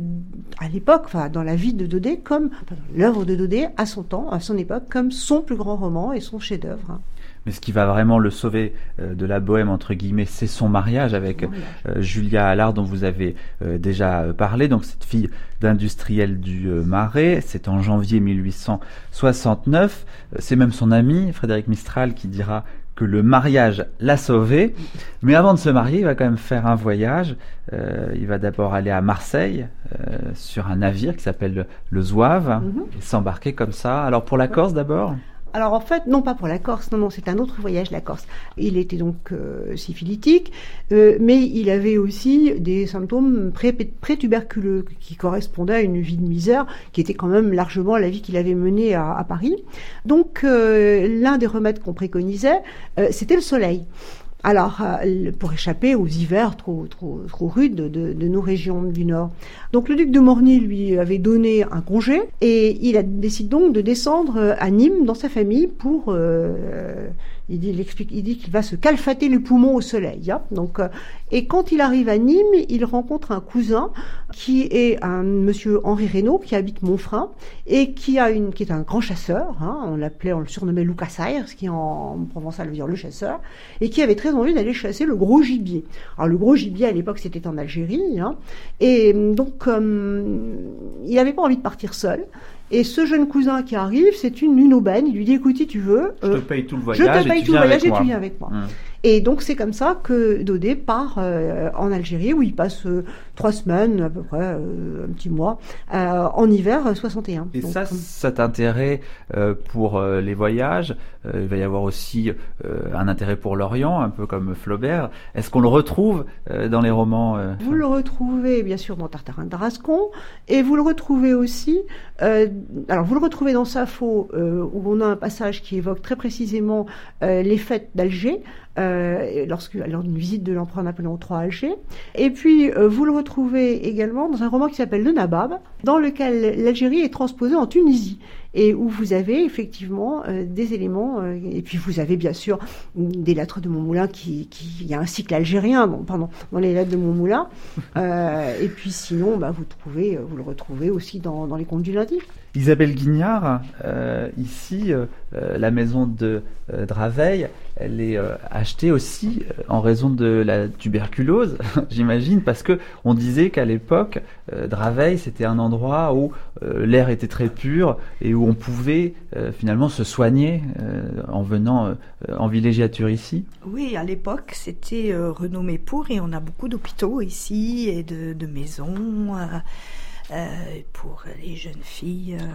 à l'époque, enfin dans la vie de Daudet, comme enfin, l'œuvre de Daudet à son temps, à son époque, comme son plus grand roman et son chef-d'œuvre. Hein. Mais ce qui va vraiment le sauver euh, de la bohème, entre guillemets, c'est son mariage avec euh, Julia Allard, dont vous avez euh, déjà parlé. Donc, cette fille d'industriel du euh, Marais, c'est en janvier mille huit cent soixante-neuf. Euh, c'est même son ami, Frédéric Mistral, qui dira que le mariage l'a sauvé. Mais avant de se marier, il va quand même faire un voyage. Euh, il va d'abord aller à Marseille, euh, sur un navire qui s'appelle le, le Zouave, mm-hmm. et s'embarquer comme ça. Alors, pour la Corse d'abord ? Alors en fait, non pas pour la Corse, non, non, c'est un autre voyage, la Corse. Il était donc euh, syphilitique, euh, mais il avait aussi des symptômes pré- pré-tuberculeux qui correspondaient à une vie de misère qui était quand même largement la vie qu'il avait menée à, à Paris. Donc euh, l'un des remèdes qu'on préconisait, euh, c'était le soleil. Alors, euh, pour échapper aux hivers trop, trop, trop rudes de, de, de nos régions du Nord. Donc, le duc de Morny lui avait donné un congé et il a décidé donc de descendre à Nîmes dans sa famille pour... Euh, il dit, il explique, il dit qu'il va se calfater les poumons au soleil. Hein. Donc, euh, et quand il arrive à Nîmes, il rencontre un cousin qui est un monsieur Henri Reynaud qui habite Montfrin et qui a une, qui est un grand chasseur. Hein. On l'appelait, on le surnommait Loucasaire, ce qui en, en provençal veut dire le chasseur, et qui avait très envie d'aller chasser le gros gibier. Alors le gros gibier à l'époque c'était en Algérie, hein. Et donc euh, il n'avait pas envie de partir seul. Et ce jeune cousin qui arrive, c'est une, une aubaine. Il lui dit, écoute, si tu veux... Je te euh, paye tout le voyage, je te paye et, tout tu le voyage et moi. tu viens avec moi. Hum. Et donc c'est comme ça que Daudet part euh, en Algérie, où il passe euh, trois semaines, à peu près, euh, un petit mois, euh, en hiver euh, soixante et un. Et donc, ça, euh, cet intérêt euh, pour euh, les voyages, euh, il va y avoir aussi euh, un intérêt pour l'Orient, un peu comme Flaubert. Est-ce qu'on le retrouve euh, dans les romans euh, Vous le retrouvez bien sûr dans Tartarin de Tarascon, et vous le retrouvez aussi, euh, alors vous le retrouvez dans Sappho, euh, où on a un passage qui évoque très précisément euh, les fêtes d'Alger, euh, lorsque, lors d'une visite de l'empereur Napoléon trois à Alger. Et puis euh, vous le retrouvez également dans un roman qui s'appelle Le Nabab, dans lequel l'Algérie est transposée en Tunisie, et où vous avez effectivement euh, des éléments, euh, et puis vous avez bien sûr des lettres de Montmoulin, qui, qui, il y a un cycle algérien dans, pardon, dans les lettres de Montmoulin, euh, et puis sinon bah, vous, trouvez, vous le retrouvez aussi dans, dans les contes du lundi. Isabelle Guignard, euh, ici, euh, la maison de euh, Draveil, elle est euh, achetée aussi euh, en raison de la tuberculose, j'imagine, parce que on disait qu'à l'époque, euh, Draveil, c'était un endroit où euh, l'air était très pur et où on pouvait euh, finalement se soigner euh, en venant euh, en villégiature ici. Oui, à l'époque, c'était euh, renommé pour, et on a beaucoup d'hôpitaux ici et de, de maisons. Euh, Euh, pour les jeunes filles euh,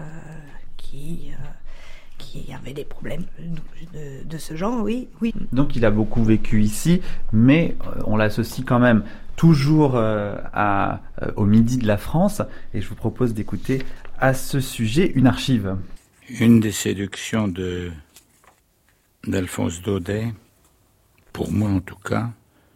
qui, euh, qui avaient des problèmes de, de, de ce genre, oui, oui. Donc il a beaucoup vécu ici, mais euh, on l'associe quand même toujours euh, à, euh, au midi de la France, et je vous propose d'écouter à ce sujet une archive. Une des séductions de, d'Alphonse Daudet, pour moi en tout cas,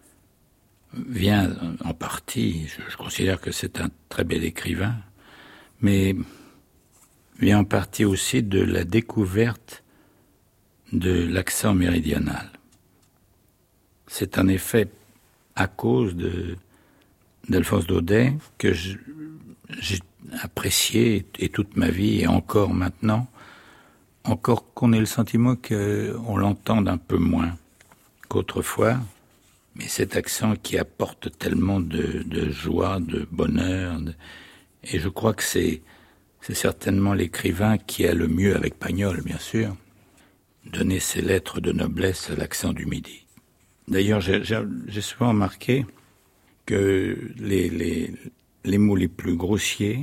vient en partie, je, je considère que c'est un très bel écrivain, mais vient en partie aussi de la découverte de l'accent méridional. C'est en effet à cause de, d'Alphonse Daudet que je, j'ai apprécié, et toute ma vie, et encore maintenant, encore qu'on ait le sentiment qu'on l'entende un peu moins qu'autrefois. Mais cet accent qui apporte tellement de, de joie, de bonheur, de... et je crois que c'est, c'est certainement l'écrivain qui a le mieux, avec Pagnol bien sûr, donné ses lettres de noblesse à l'accent du Midi. D'ailleurs, j'ai, j'ai, j'ai souvent remarqué que les, les, les mots les plus grossiers,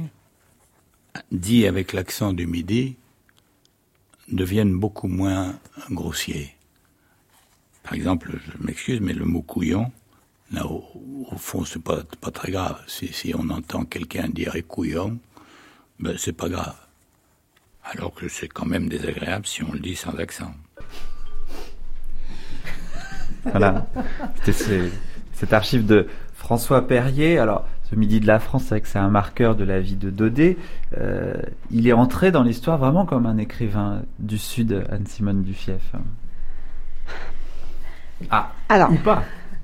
dits avec l'accent du Midi, deviennent beaucoup moins grossiers. Par exemple, je m'excuse, mais le mot couillon, là, au, au fond, c'est pas, pas très grave. Si, si on entend quelqu'un dire couillon, ben, c'est pas grave. Alors que c'est quand même désagréable si on le dit sans accent. Voilà. C'était ce, cette archive de François Perrier. Alors, ce Midi de la France, c'est vrai que c'est un marqueur de la vie de Daudet. Euh, il est entré dans l'histoire vraiment comme un écrivain du Sud, Anne-Simone Duffief. Ah, alors, ou pas.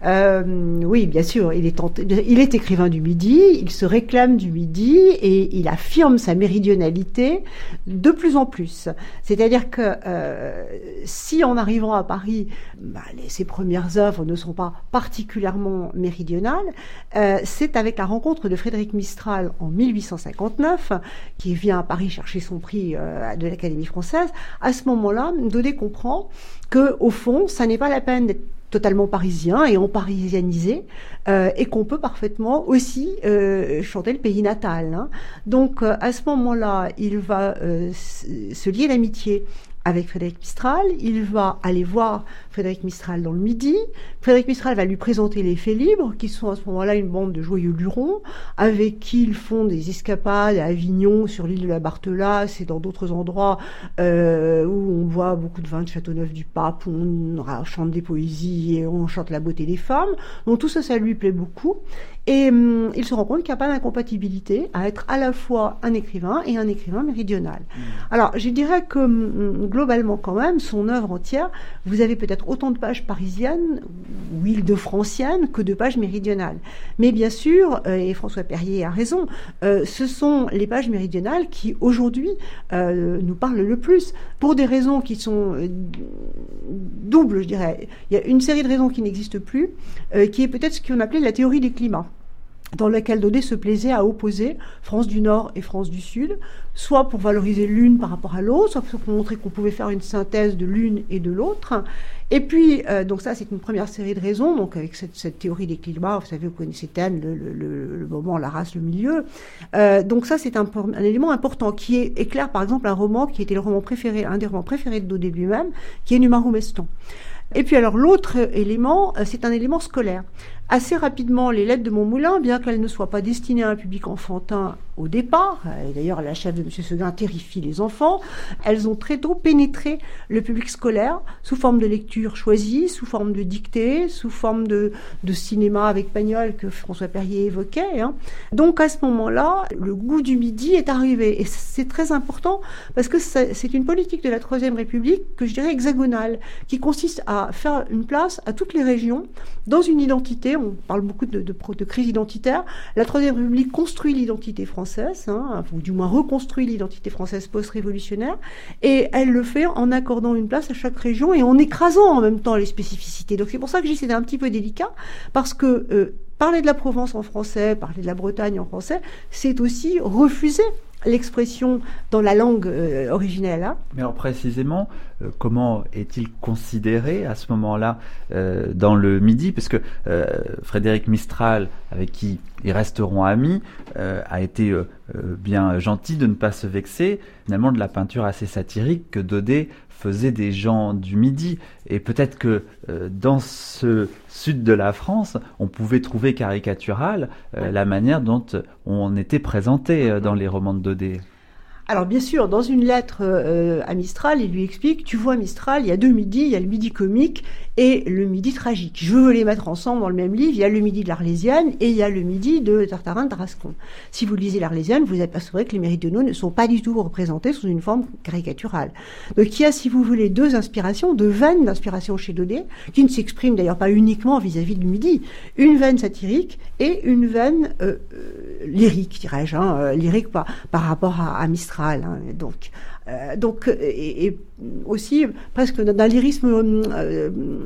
Euh, oui, bien sûr, il est, tenté, il est écrivain du Midi, il se réclame du Midi et il affirme sa méridionalité de plus en plus. C'est-à-dire que euh, si en arrivant à Paris, bah, les, ses premières œuvres ne sont pas particulièrement méridionales, euh, c'est avec la rencontre de Frédéric Mistral en mille huit cent cinquante-neuf, qui vient à Paris chercher son prix euh, de l'Académie française. À ce moment-là, Daudet comprend que, au fond, ça n'est pas la peine d'être totalement parisien et emparisianisé, euh, et qu'on peut parfaitement aussi euh, chanter le pays natal. Hein. Donc, euh, à ce moment-là, il va euh, se lier d'amitié avec Frédéric Mistral, il va aller voir Frédéric Mistral dans le Midi. Frédéric Mistral va lui présenter les Faits libres, qui sont à ce moment-là une bande de joyeux lurons, avec qui ils font des escapades à Avignon, sur l'île de la Barthelasse et dans d'autres endroits euh, où on boit beaucoup de vin de Châteauneuf-du-Pape, où on chante des poésies et on chante la beauté des femmes. Donc tout ça, ça lui plaît beaucoup. Et hum, il se rend compte qu'il n'y a pas d'incompatibilité à être à la fois un écrivain et un écrivain méridional. Mmh. Alors, je dirais que hum, globalement quand même, son œuvre entière, vous avez peut-être autant de pages parisiennes ou île-de-franciennes que de pages méridionales. Mais bien sûr, euh, et François Perrier a raison, euh, ce sont les pages méridionales qui aujourd'hui euh, nous parlent le plus, pour des raisons qui sont euh, doubles, je dirais. Il y a une série de raisons qui n'existent plus, euh, qui est peut-être ce qu'on appelait la théorie des climats, dans laquelle Daudet se plaisait à opposer France du Nord et France du Sud, soit pour valoriser l'une par rapport à l'autre, soit pour montrer qu'on pouvait faire une synthèse de l'une et de l'autre. Et puis, euh, donc ça, c'est une première série de raisons. Donc, avec cette, cette théorie des climats, vous savez, vous connaissez Taine, le, le, le, le moment, la race, le milieu. Euh, donc ça, c'est un, un élément important qui est, éclaire, par exemple, un roman qui était le roman préféré, un des romans préférés de Daudet lui-même, qui est Numaru-Meston. Et puis alors l'autre élément, c'est un élément scolaire. Assez rapidement, les lettres de Montmoulin, bien qu'elles ne soient pas destinées à un public enfantin au départ, et d'ailleurs la chef de M. Seguin terrifie les enfants, elles ont très tôt pénétré le public scolaire sous forme de lecture choisie, sous forme de dictée, sous forme de, de cinéma avec Pagnol que François Perrier évoquait. Hein. Donc à ce moment-là, le goût du Midi est arrivé. Et c'est très important parce que c'est une politique de la Troisième République que je dirais hexagonale, qui consiste à faire une place à toutes les régions dans une identité. On parle beaucoup de, de, de crise identitaire. La Troisième République construit l'identité française, hein, ou du moins reconstruit l'identité française post-révolutionnaire, et elle le fait en accordant une place à chaque région et en écrasant en même temps les spécificités. Donc c'est pour ça que je dis que c'était un petit peu délicat, parce que euh, parler de la Provence en français, parler de la Bretagne en français, c'est aussi refuser l'expression dans la langue euh, originelle. Hein. Mais alors précisément, euh, comment est-il considéré à ce moment-là euh, dans le Midi? Parce que euh, Frédéric Mistral, avec qui ils resteront amis, euh, a été euh, bien gentil de ne pas se vexer, finalement, de la peinture assez satirique que Daudet faisait des gens du Midi. Et peut-être que euh, dans ce sud de la France, on pouvait trouver caricatural euh, la manière dont on était présenté euh, dans les romans de Daudet. Alors bien sûr, dans une lettre euh, à Mistral, il lui explique, tu vois Mistral, il y a deux midis, il y a le Midi comique et le Midi tragique. Je veux les mettre ensemble dans le même livre, il y a le Midi de l'Arlésienne et il y a le Midi de Tartarin de Tarascon. Si vous lisez l'Arlésienne, vous apercevrez que les méridionaux ne sont pas du tout représentés sous une forme caricaturale. Donc il y a, si vous voulez, deux inspirations, deux veines d'inspiration chez Daudet, qui ne s'expriment d'ailleurs pas uniquement vis-à-vis du Midi. Une veine satirique et une veine euh, euh, lyrique, dirais-je, hein, euh, lyrique par, par rapport à, à Mistral. Hein, donc, euh, donc et, et aussi presque d'un lyrisme euh,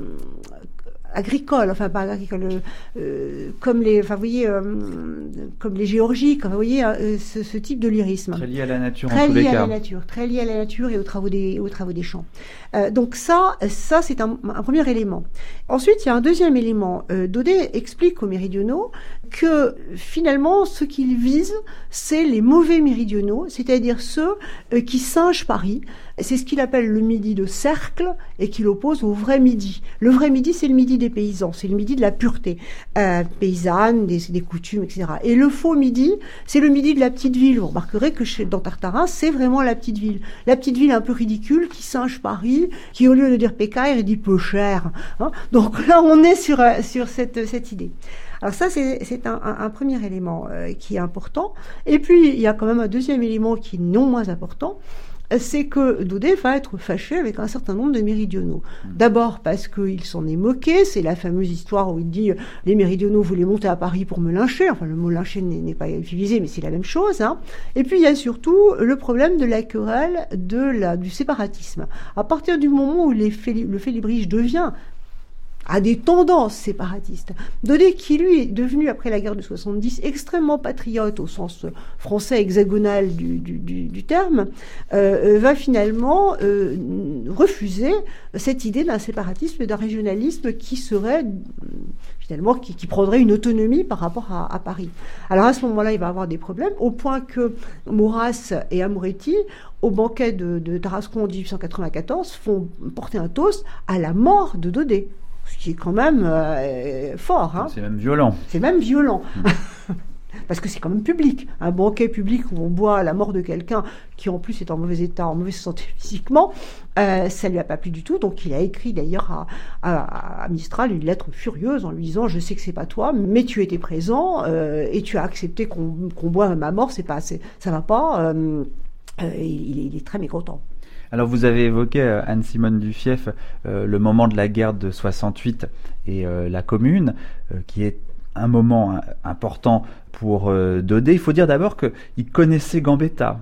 agricole, enfin pas agricole, euh, comme les, enfin vous voyez, euh, comme les géorgiques, vous voyez, euh, ce, ce type de lyrisme. Très lié à la nature très en tous les cas. Très lié à la nature, très lié à la nature et aux travaux des, aux travaux des champs. Euh, donc ça, ça c'est un, un premier élément. Ensuite, il y a un deuxième élément. Euh, Daudet explique aux méridionaux que finalement, ce qu'ils visent, c'est les mauvais méridionaux, c'est-à-dire ceux euh, qui singent Paris. C'est ce qu'il appelle le Midi de cercle et qu'il oppose au vrai Midi. Le vrai Midi, c'est le Midi des paysans, c'est le Midi de la pureté euh, paysanne, des, des coutumes, et cetera. Et le faux Midi, c'est le Midi de la petite ville. Vous remarquerez que chez, dans Tartarin, c'est vraiment la petite ville. La petite ville un peu ridicule qui singe Paris, qui au lieu de dire Pécaire, il dit peu cher. Hein. Donc là, on est sur, sur cette, cette idée. Alors ça, c'est, c'est un, un, un premier élément euh, qui est important. Et puis, il y a quand même un deuxième élément qui est non moins important. c'est que Daudet va être fâché avec un certain nombre de méridionaux. D'abord parce qu'il s'en est moqué, c'est la fameuse histoire où il dit « les méridionaux voulaient monter à Paris pour me lyncher », enfin le mot lyncher n'est, n'est pas utilisé, mais c'est la même chose. Hein. Et puis il y a surtout le problème de la querelle de la, du séparatisme. À partir du moment où les Féli- le Félibrige devient à des tendances séparatistes. Daudet, qui lui est devenu, après la guerre de soixante-dix, extrêmement patriote au sens français hexagonal du, du, du, du terme, euh, va finalement euh, refuser cette idée d'un séparatisme, d'un régionalisme qui serait, finalement, qui, qui prendrait une autonomie par rapport à, à Paris. Alors à ce moment-là, il va avoir des problèmes, au point que Maurras et Amoretti, au banquet de, de Tarascon en dix-huit cent quatre-vingt-quatorze, font porter un toast à la mort de Daudet. Ce qui est quand même euh, fort. Hein. C'est même violent. C'est même violent. Mmh. Parce que c'est quand même public. Un banquet public où on boit à la mort de quelqu'un qui en plus est en mauvais état, en mauvaise santé physiquement, euh, ça lui a pas plu du tout. Donc il a écrit d'ailleurs à, à, à Mistral une lettre furieuse en lui disant « Je sais que c'est pas toi, mais tu étais présent euh, et tu as accepté qu'on, qu'on boive à ma mort, c'est pas, c'est, ça va pas. Euh, euh, il, il est très mécontent. » Alors vous avez évoqué, euh, Anne-Simone Duffief, euh, le moment de la guerre de soixante-huit et euh, la Commune, euh, qui est un moment hein, important pour euh, Daudet. Il faut dire d'abord qu'il connaissait Gambetta.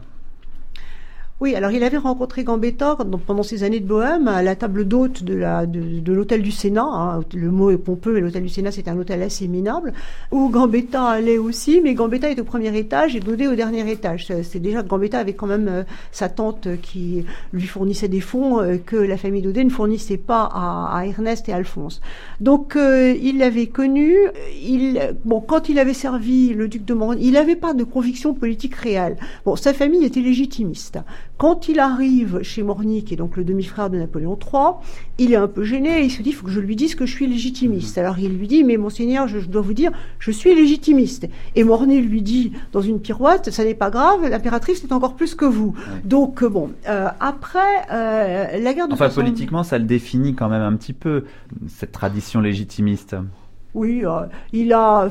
Oui, alors il avait rencontré Gambetta pendant ses années de Bohème à la table d'hôte de, la, de, de l'hôtel du Sénat. Hein. Le mot est pompeux, mais l'hôtel du Sénat, c'est un hôtel assez minable, où Gambetta allait aussi, mais Gambetta est au premier étage et Daudet au dernier étage. C'est déjà que Gambetta avait quand même euh, sa tante qui lui fournissait des fonds euh, que la famille Daudet ne fournissait pas à, à Ernest et Alphonse. Donc euh, il l'avait connu. Il, bon, quand il avait servi le duc de Morny, il n'avait pas de conviction politique réelle. Bon, sa famille était légitimiste. Quand il arrive chez Morny, qui est donc le demi-frère de Napoléon trois, il est un peu gêné et il se dit « il faut que je lui dise que je suis légitimiste ». Alors il lui dit « mais monseigneur, je, je dois vous dire, je suis légitimiste ». Et Morny lui dit dans une pirouette « ça n'est pas grave, l'impératrice est encore plus que vous ouais. ». Donc bon, euh, après euh, la guerre de Enfin soixante... politiquement, ça le définit quand même un petit peu, cette tradition légitimiste. Oui, euh, il a...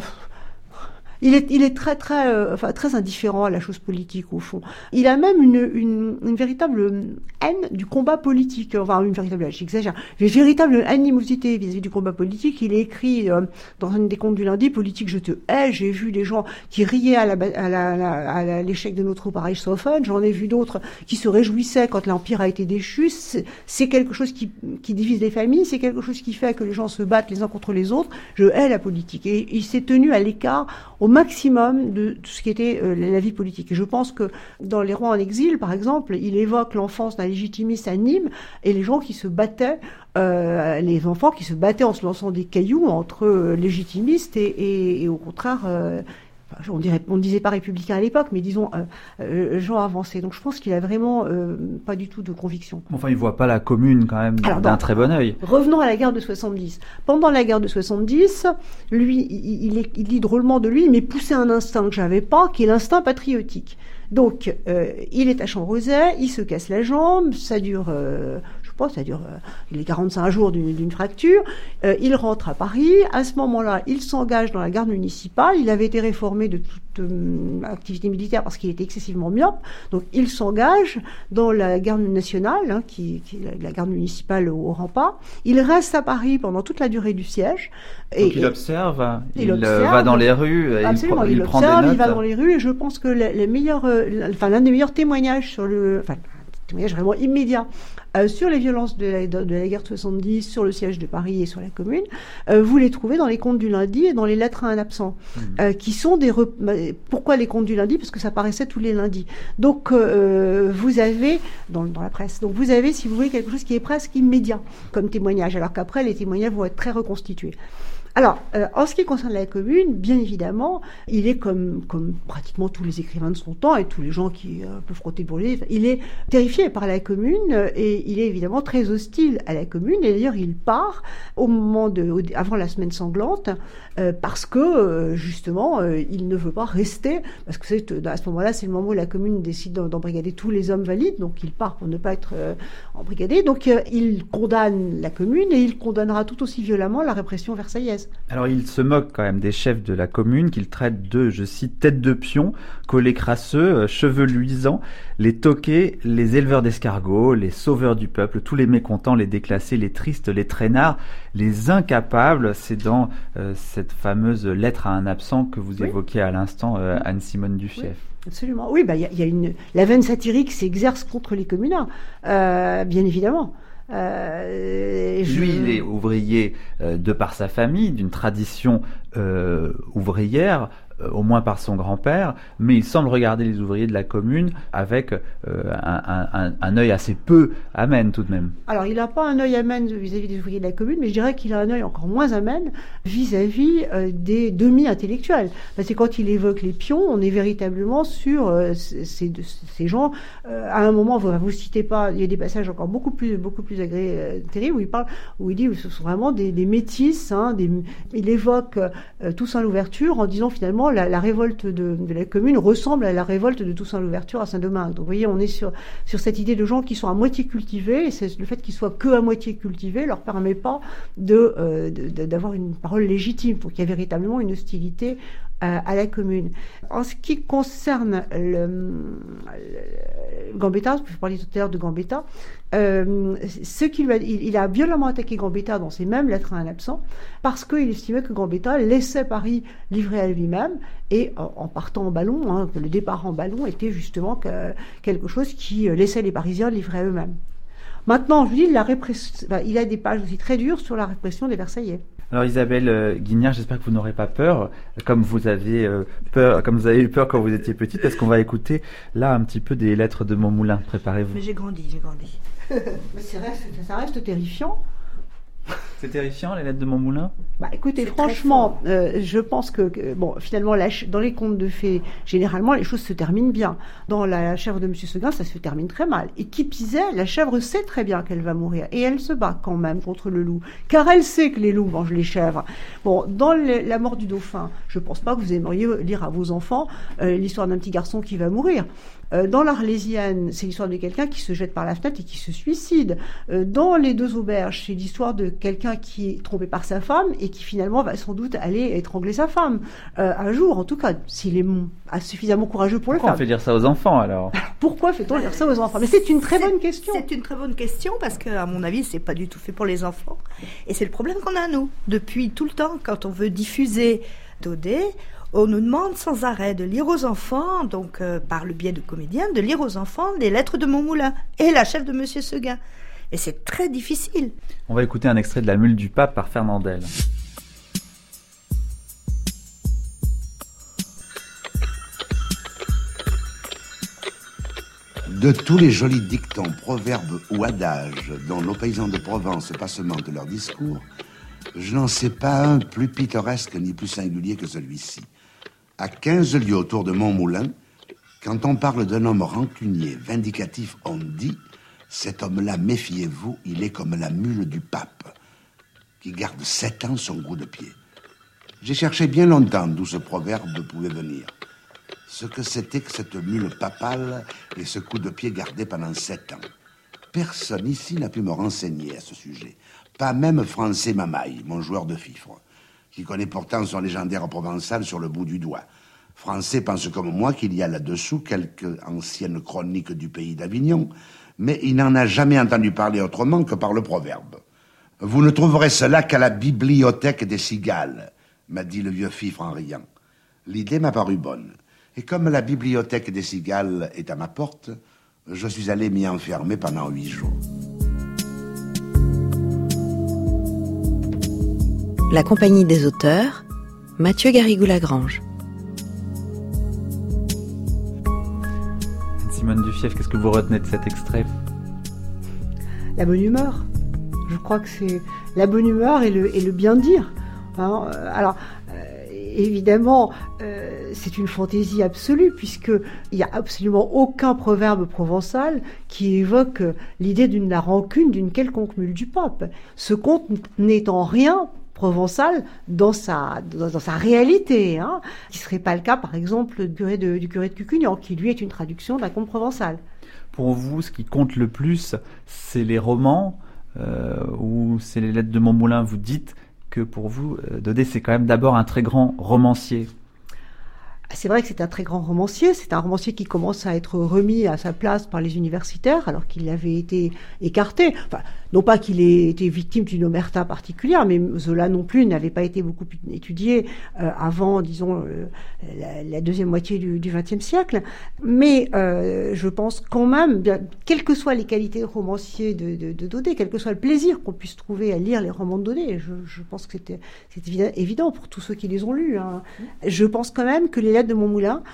Il est, il est très, très, euh, enfin, très indifférent à la chose politique, au fond. Il a même une, une, une véritable haine du combat politique. Enfin, une véritable, j'exagère, une véritable animosité vis-à-vis du combat politique. Il est écrit euh, dans une des comptes du lundi, « Politique, je te hais ». J'ai vu des gens qui riaient à, la, à, la, à, la, à la, l'échec de notre troupe à Reichshofen. J'en ai vu d'autres qui se réjouissaient quand l'Empire a été déchu. C'est, c'est quelque chose qui, qui divise les familles. C'est quelque chose qui fait que les gens se battent les uns contre les autres. Je hais la politique. Et il s'est tenu à l'écart au maximum de tout ce qui était euh, la vie politique. Et je pense que dans Les Rois en exil, par exemple, il évoque l'enfance d'un légitimiste à Nîmes et les gens qui se battaient, euh, les enfants qui se battaient en se lançant des cailloux entre euh, légitimistes et, et, et au contraire, euh, on dirait, on ne disait pas républicain à l'époque, mais disons euh, euh, gens avancés. Donc je pense qu'il a vraiment euh, pas du tout de conviction. Enfin, il voit pas la Commune quand même Alors, d'un donc, très bon œil. Revenons à la guerre de soixante-dix. Pendant la guerre de soixante-dix, lui, il, il, il dit drôlement de lui, mais poussé un instinct que j'avais pas, qui est l'instinct patriotique. Donc, euh, il est à Champs-Rosay, il se casse la jambe, ça dure, euh, je sais pas, ça dure euh, les quarante-cinq jours d'une, d'une fracture. Euh, il rentre à Paris. À ce moment-là, il s'engage dans la garde municipale. Il avait été réformé de toute euh, activité militaire parce qu'il était excessivement myope. Donc, il s'engage dans la garde nationale, hein, qui, qui est la, la garde municipale au, au rempart. Il reste à Paris pendant toute la durée du siège. Et, Donc, il et, observe, il, il observe, va dans les rues, absolument, il, il, il observe, prend des notes. Il va dans les rues et je pense que les, les meilleurs, euh, enfin, l'un des meilleurs témoignages sur le, enfin, un témoignage vraiment immédiat euh, sur les violences de la, de, de la guerre de soixante-dix, sur le siège de Paris et sur la Commune, euh, vous les trouvez dans les comptes du lundi et dans les lettres à un absent, mmh. euh, qui sont des... Rep... Pourquoi les comptes du lundi ? Parce que ça paraissait tous les lundis. Donc, euh, vous avez, dans, dans la presse, donc vous avez, si vous voulez, quelque chose qui est presque immédiat comme témoignage, alors qu'après, les témoignages vont être très reconstitués. Alors, euh, en ce qui concerne la Commune, bien évidemment, il est comme, comme pratiquement tous les écrivains de son temps et tous les gens qui euh, peuvent frotter pour lui, il est terrifié par la Commune et il est évidemment très hostile à la Commune. Et d'ailleurs, il part au moment de, au, avant la semaine sanglante euh, parce que euh, justement, euh, il ne veut pas rester parce que c'est, à ce moment-là, c'est le moment où la Commune décide d'embrigader tous les hommes valides. Donc, il part pour ne pas être euh, embrigadé. Donc, euh, il condamne la Commune et il condamnera tout aussi violemment la répression versaillaise. française. Alors il se moque quand même des chefs de la commune qu'il traite de, je cite, têtes de pion, collets crasseux, cheveux luisants, les toqués, les éleveurs d'escargots, les sauveurs du peuple, tous les mécontents, les déclassés, les tristes, les traînards, les incapables. C'est dans euh, cette fameuse lettre à un absent que vous oui. évoquiez à l'instant, euh, Anne-Simone Duffief. Oui. Absolument. Oui, bah, y a, y a une, la veine satirique s'exerce contre les communards, euh, bien évidemment. Euh, je... Lui, il est ouvrier euh, de par sa famille, d'une tradition euh, ouvrière, euh, au moins par son grand-père, mais il semble regarder les ouvriers de la commune avec euh, un, un, un œil assez peu amène tout de même. Alors, il n'a pas un œil amène vis-à-vis des ouvriers de la commune, mais je dirais qu'il a un œil encore moins amène vis-à-vis euh, des demi-intellectuels. Parce que quand il évoque les pions, on est véritablement sur euh, ces, ces gens. Euh, à un moment, vous ne citez pas, il y a des passages encore beaucoup plus, beaucoup plus agréables, euh, terribles, où il parle, où il dit que ce sont vraiment des, des métis. Hein, des, il évoque euh, Toussaint Louverture en disant finalement la, la révolte de, de la commune ressemble à la révolte de Toussaint Louverture à Saint-Domingue. Donc, vous voyez, on est sur, sur cette idée de gens qui sont à moitié cultivés, et c'est le fait qu'ils soient que à moitié cultivés leur permet pas de, euh, de, de, d'avoir une parole légitime. Donc, il y a véritablement une hostilité euh, à la commune. En ce qui concerne le, le Gambetta, parce que je parlais tout à l'heure de Gambetta, euh, ce qui lui a, il, il a violemment attaqué Gambetta dans ses mêmes lettres à un absent, parce qu'il estimait que Gambetta laissait Paris livré à lui-même, et en, en partant en ballon, hein, que le départ en ballon était justement que, quelque chose qui laissait les Parisiens livrés à eux-mêmes. Maintenant, je vous dis, la répression, enfin, il a des pages aussi très dures sur la répression des Versaillais. Alors Isabelle euh, Guignard, j'espère que vous n'aurez pas peur, comme vous avez euh, peur, comme vous avez eu peur quand vous étiez petite, parce qu'on va écouter là un petit peu des lettres de Montmoulin. Préparez-vous. Mais j'ai grandi, j'ai grandi. Mais c'est reste, ça reste terrifiant. C'est terrifiant, les lettres de Montmoulin ? Bah, écoutez, c'est franchement, euh, je pense que, que bon, finalement, la, dans les contes de fées, généralement, les choses se terminent bien. Dans la chèvre de Monsieur Seguin, ça se termine très mal. Et qui pisait, la chèvre sait très bien qu'elle va mourir. Et elle se bat quand même contre le loup. Car elle sait que les loups mangent les chèvres. Bon, dans le, la mort du dauphin, je pense pas que vous aimeriez lire à vos enfants euh, l'histoire d'un petit garçon qui va mourir. Euh, dans l'Arlésienne, c'est l'histoire de quelqu'un qui se jette par la fenêtre et qui se suicide. Euh, dans Les Deux Auberges, c'est l'histoire de quelqu'un qui est trompé par sa femme et qui finalement va sans doute aller étrangler sa femme. Euh, un jour, en tout cas, s'il est suffisamment courageux pour Pourquoi le faire. Pourquoi on fait dire ça aux enfants alors ? Pourquoi fait-on dire ça aux enfants ? Mais c'est une très c'est, bonne question. C'est une très bonne question parce que, à mon avis, c'est pas du tout fait pour les enfants. Et c'est le problème qu'on a, nous. Depuis tout le temps, quand on veut diffuser Daudet, on nous demande sans arrêt de lire aux enfants, donc euh, par le biais de comédiens, de lire aux enfants les lettres de Montmoulin et la chèvre de Monsieur Seguin. Et c'est très difficile. On va écouter un extrait de La Mule du Pape par Fernandel. De tous les jolis dictons, proverbes ou adages dont nos paysans de Provence passementent leur discours, je n'en sais pas un plus pittoresque ni plus singulier que celui-ci. À quinze lieues autour de Montmoulin, quand on parle d'un homme rancunier, vindicatif, on dit « cet homme-là, méfiez-vous, il est comme la mule du pape, qui garde sept ans son coup de pied. » J'ai cherché bien longtemps d'où ce proverbe pouvait venir. Ce que c'était que cette mule papale et ce coup de pied gardé pendant sept ans. Personne ici n'a pu me renseigner à ce sujet. Pas même Francais Mamaille, mon joueur de fifre, qui connaît pourtant son légendaire provençal sur le bout du doigt. Francais pense comme moi qu'il y a là-dessous quelques anciennes chroniques du pays d'Avignon, mais il n'en a jamais entendu parler autrement que par le proverbe. Vous ne trouverez cela qu'à la bibliothèque des cigales, m'a dit le vieux fifre en riant. L'idée m'a paru bonne, et comme la bibliothèque des cigales est à ma porte, je suis allé m'y enfermer pendant huit jours. La compagnie des auteurs, Mathieu Garrigou-Lagrange. Simone Duffief, qu'est-ce que vous retenez de cet extrait ? La bonne humeur. Je crois que c'est la bonne humeur et le, et le bien dire. Hein, alors, euh, évidemment, euh, c'est une fantaisie absolue, puisqu'il n'y a absolument aucun proverbe provençal qui évoque l'idée d'une la rancune d'une quelconque mule du pape. Ce conte n'est en rien provençal dans sa, dans, dans sa réalité, hein, qui ne serait pas le cas, par exemple, du curé de, du curé de Cucugnan, qui lui est une traduction d'un conte provençal. Pour vous, ce qui compte le plus, c'est les romans, euh, ou c'est les lettres de Montmoulin. Vous dites que pour vous, Daudet, c'est quand même d'abord un très grand romancier. C'est vrai que c'est un très grand romancier, c'est un romancier qui commence à être remis à sa place par les universitaires alors qu'il avait été écarté. Enfin, non pas qu'il ait été victime d'une omerta particulière, mais Zola non plus n'avait pas été beaucoup étudié euh, avant, disons, euh, la, la deuxième moitié du vingtième siècle. Mais euh, je pense quand même, bien, quelles que soient les qualités de romancier de, de, de Daudet, quel que soit le plaisir qu'on puisse trouver à lire les romans de Daudet, je, je pense que c'était, c'est évident, évident pour tous ceux qui les ont lus. Hein. Je pense quand même que les lettres de Montmoulin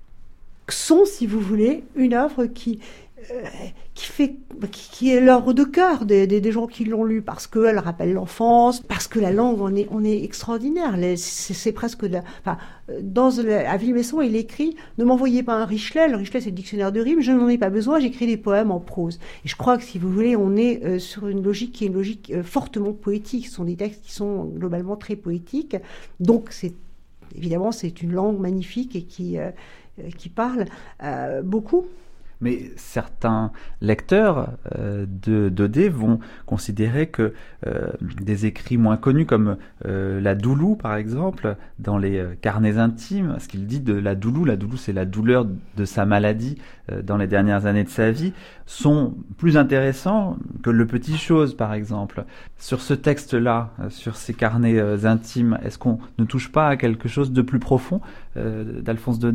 sont, si vous voulez, une œuvre qui euh, qui fait qui, qui est l'œuvre de cœur des, des, des gens qui l'ont lu, parce qu'elle rappelle l'enfance, parce que la langue on est on est extraordinaire. Les, c'est, c'est presque de la, enfin, dans le, à Villemessant, il écrit: ne m'envoyez pas un Richelet. Le Richelet, c'est le dictionnaire de rimes. Je n'en ai pas besoin. J'écris des poèmes en prose. Et je crois que, si vous voulez, on est euh, sur une logique qui est une logique euh, fortement poétique. Ce sont des textes qui sont globalement très poétiques. Donc c'est évidemment, c'est une langue magnifique et qui, euh, qui parle euh, beaucoup. Mais certains lecteurs euh, de Daudet vont considérer que euh, des écrits moins connus comme euh, la Doulou, par exemple, dans les euh, carnets intimes, ce qu'il dit de la Doulou, la Doulou c'est la douleur de sa maladie euh, dans les dernières années de sa vie, sont plus intéressants que Le Petit Chose, par exemple. Sur ce texte-là, euh, sur ces carnets euh, intimes, est-ce qu'on ne touche pas à quelque chose de plus profond euh, d'Alphonse Daudet ?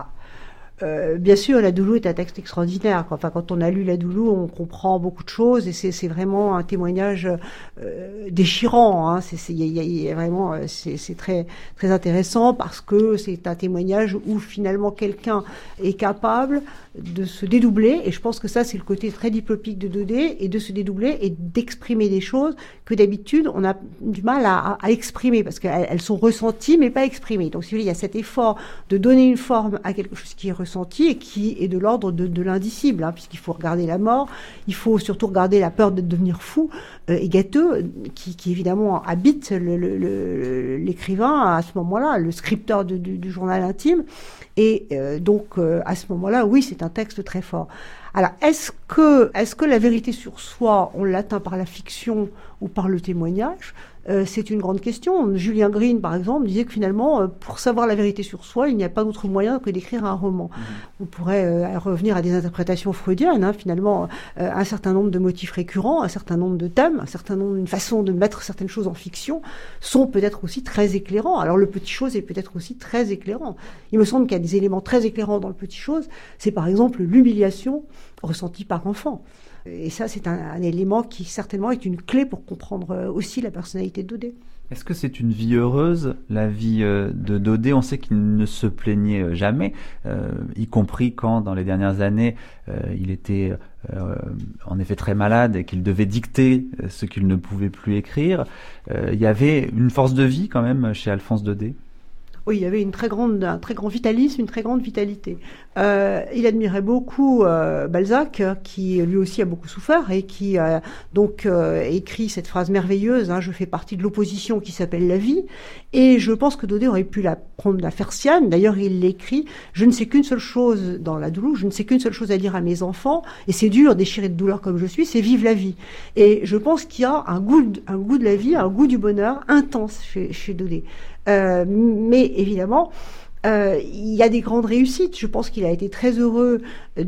Euh, bien sûr, la Doulou est un texte extraordinaire. Enfin, quand on a lu la Doulou, on comprend beaucoup de choses et c'est, c'est vraiment un témoignage euh, déchirant. Hein. C'est, c'est, y a, y a vraiment, c'est, c'est très, très intéressant parce que c'est un témoignage où finalement quelqu'un est capable de se dédoubler. Et je pense que ça, c'est le côté très diplomatique de Daudet, et de se dédoubler et d'exprimer des choses que d'habitude on a du mal à, à, à exprimer parce qu'elles elles sont ressenties mais pas exprimées. Donc, si vous voulez, il y a cet effort de donner une forme à quelque chose qui est ressenti et qui est de l'ordre de, de l'indicible, hein, puisqu'il faut regarder la mort, il faut surtout regarder la peur de devenir fou euh, et gâteux, qui, qui évidemment habite le, le, le, l'écrivain à ce moment-là, le scripteur de, du, du journal intime, et euh, donc euh, à ce moment-là, oui, c'est un texte très fort. Alors, est-ce que, est-ce que la vérité sur soi, on l'atteint par la fiction ou par le témoignage ? Euh, c'est une grande question. Julien Green, par exemple, disait que finalement, euh, pour savoir la vérité sur soi, il n'y a pas d'autre moyen que d'écrire un roman. Mmh. On pourrait euh, revenir à des interprétations freudiennes, hein, finalement, euh, un certain nombre de motifs récurrents, un certain nombre de thèmes, un certain nombre, une façon de mettre certaines choses en fiction sont peut-être aussi très éclairants. Alors, Le Petit Chose est peut-être aussi très éclairant. Il me semble qu'il y a des éléments très éclairants dans Le Petit Chose. C'est par exemple l'humiliation ressentie par enfant. Et ça, c'est un, un élément qui, certainement, est une clé pour comprendre aussi la personnalité de Daudet. Est-ce que c'est une vie heureuse, la vie euh, de Daudet ? On sait qu'il ne se plaignait jamais, euh, y compris quand, dans les dernières années, euh, il était euh, en effet très malade et qu'il devait dicter ce qu'il ne pouvait plus écrire. Euh, il y avait une force de vie, quand même, chez Alphonse Daudet. Oui, il y avait une très grande, un très grand vitalisme, une très grande vitalité. Euh, il admirait beaucoup euh, Balzac, qui lui aussi a beaucoup souffert et qui a donc euh, écrit cette phrase merveilleuse, hein, « Je fais partie de l'opposition qui s'appelle la vie ». Et je pense que Daudet aurait pu la prendre, la faire sienne. D'ailleurs, il l'écrit: « Je ne sais qu'une seule chose dans la Doulou, je ne sais qu'une seule chose à dire à mes enfants, et c'est dur, déchiré de douleur comme je suis, c'est vive la vie ». Et je pense qu'il y a un goût, de, un goût de la vie, un goût du bonheur intense chez, chez Daudet. Euh, mais évidemment, euh, il y a des grandes réussites. Je pense qu'il a été très heureux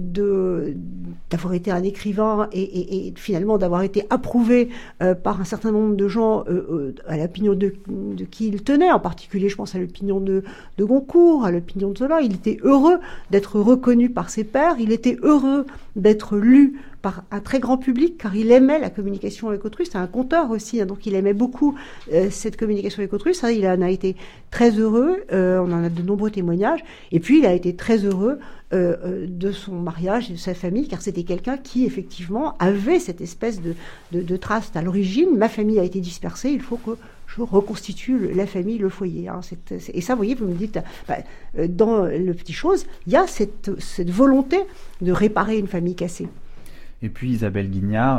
de d'avoir été un écrivain et, et, et finalement d'avoir été approuvé euh, par un certain nombre de gens euh, euh, à l'opinion de, de qui il tenait. En particulier, je pense à l'opinion de, de Goncourt, à l'opinion de Zola. Il était heureux d'être reconnu par ses pairs. Il était heureux d'être lu par un très grand public, car il aimait la communication avec autrui. C'est un conteur aussi, hein, donc il aimait beaucoup euh, cette communication avec autrui. Ça, il en a été très heureux. Euh, on en a de nombreux témoignages. Et puis, il a été très heureux euh, euh, de son mariage et de sa famille, car c'était quelqu'un qui, effectivement, avait cette espèce de, de, de trace à l'origine. Ma famille a été dispersée, il faut que je reconstitue la famille, le foyer. Hein. C'est, c'est, et ça, vous voyez, vous me dites, bah, dans Le Petit Chose, il y a cette, cette volonté de réparer une famille cassée. Et puis Isabelle Guignard,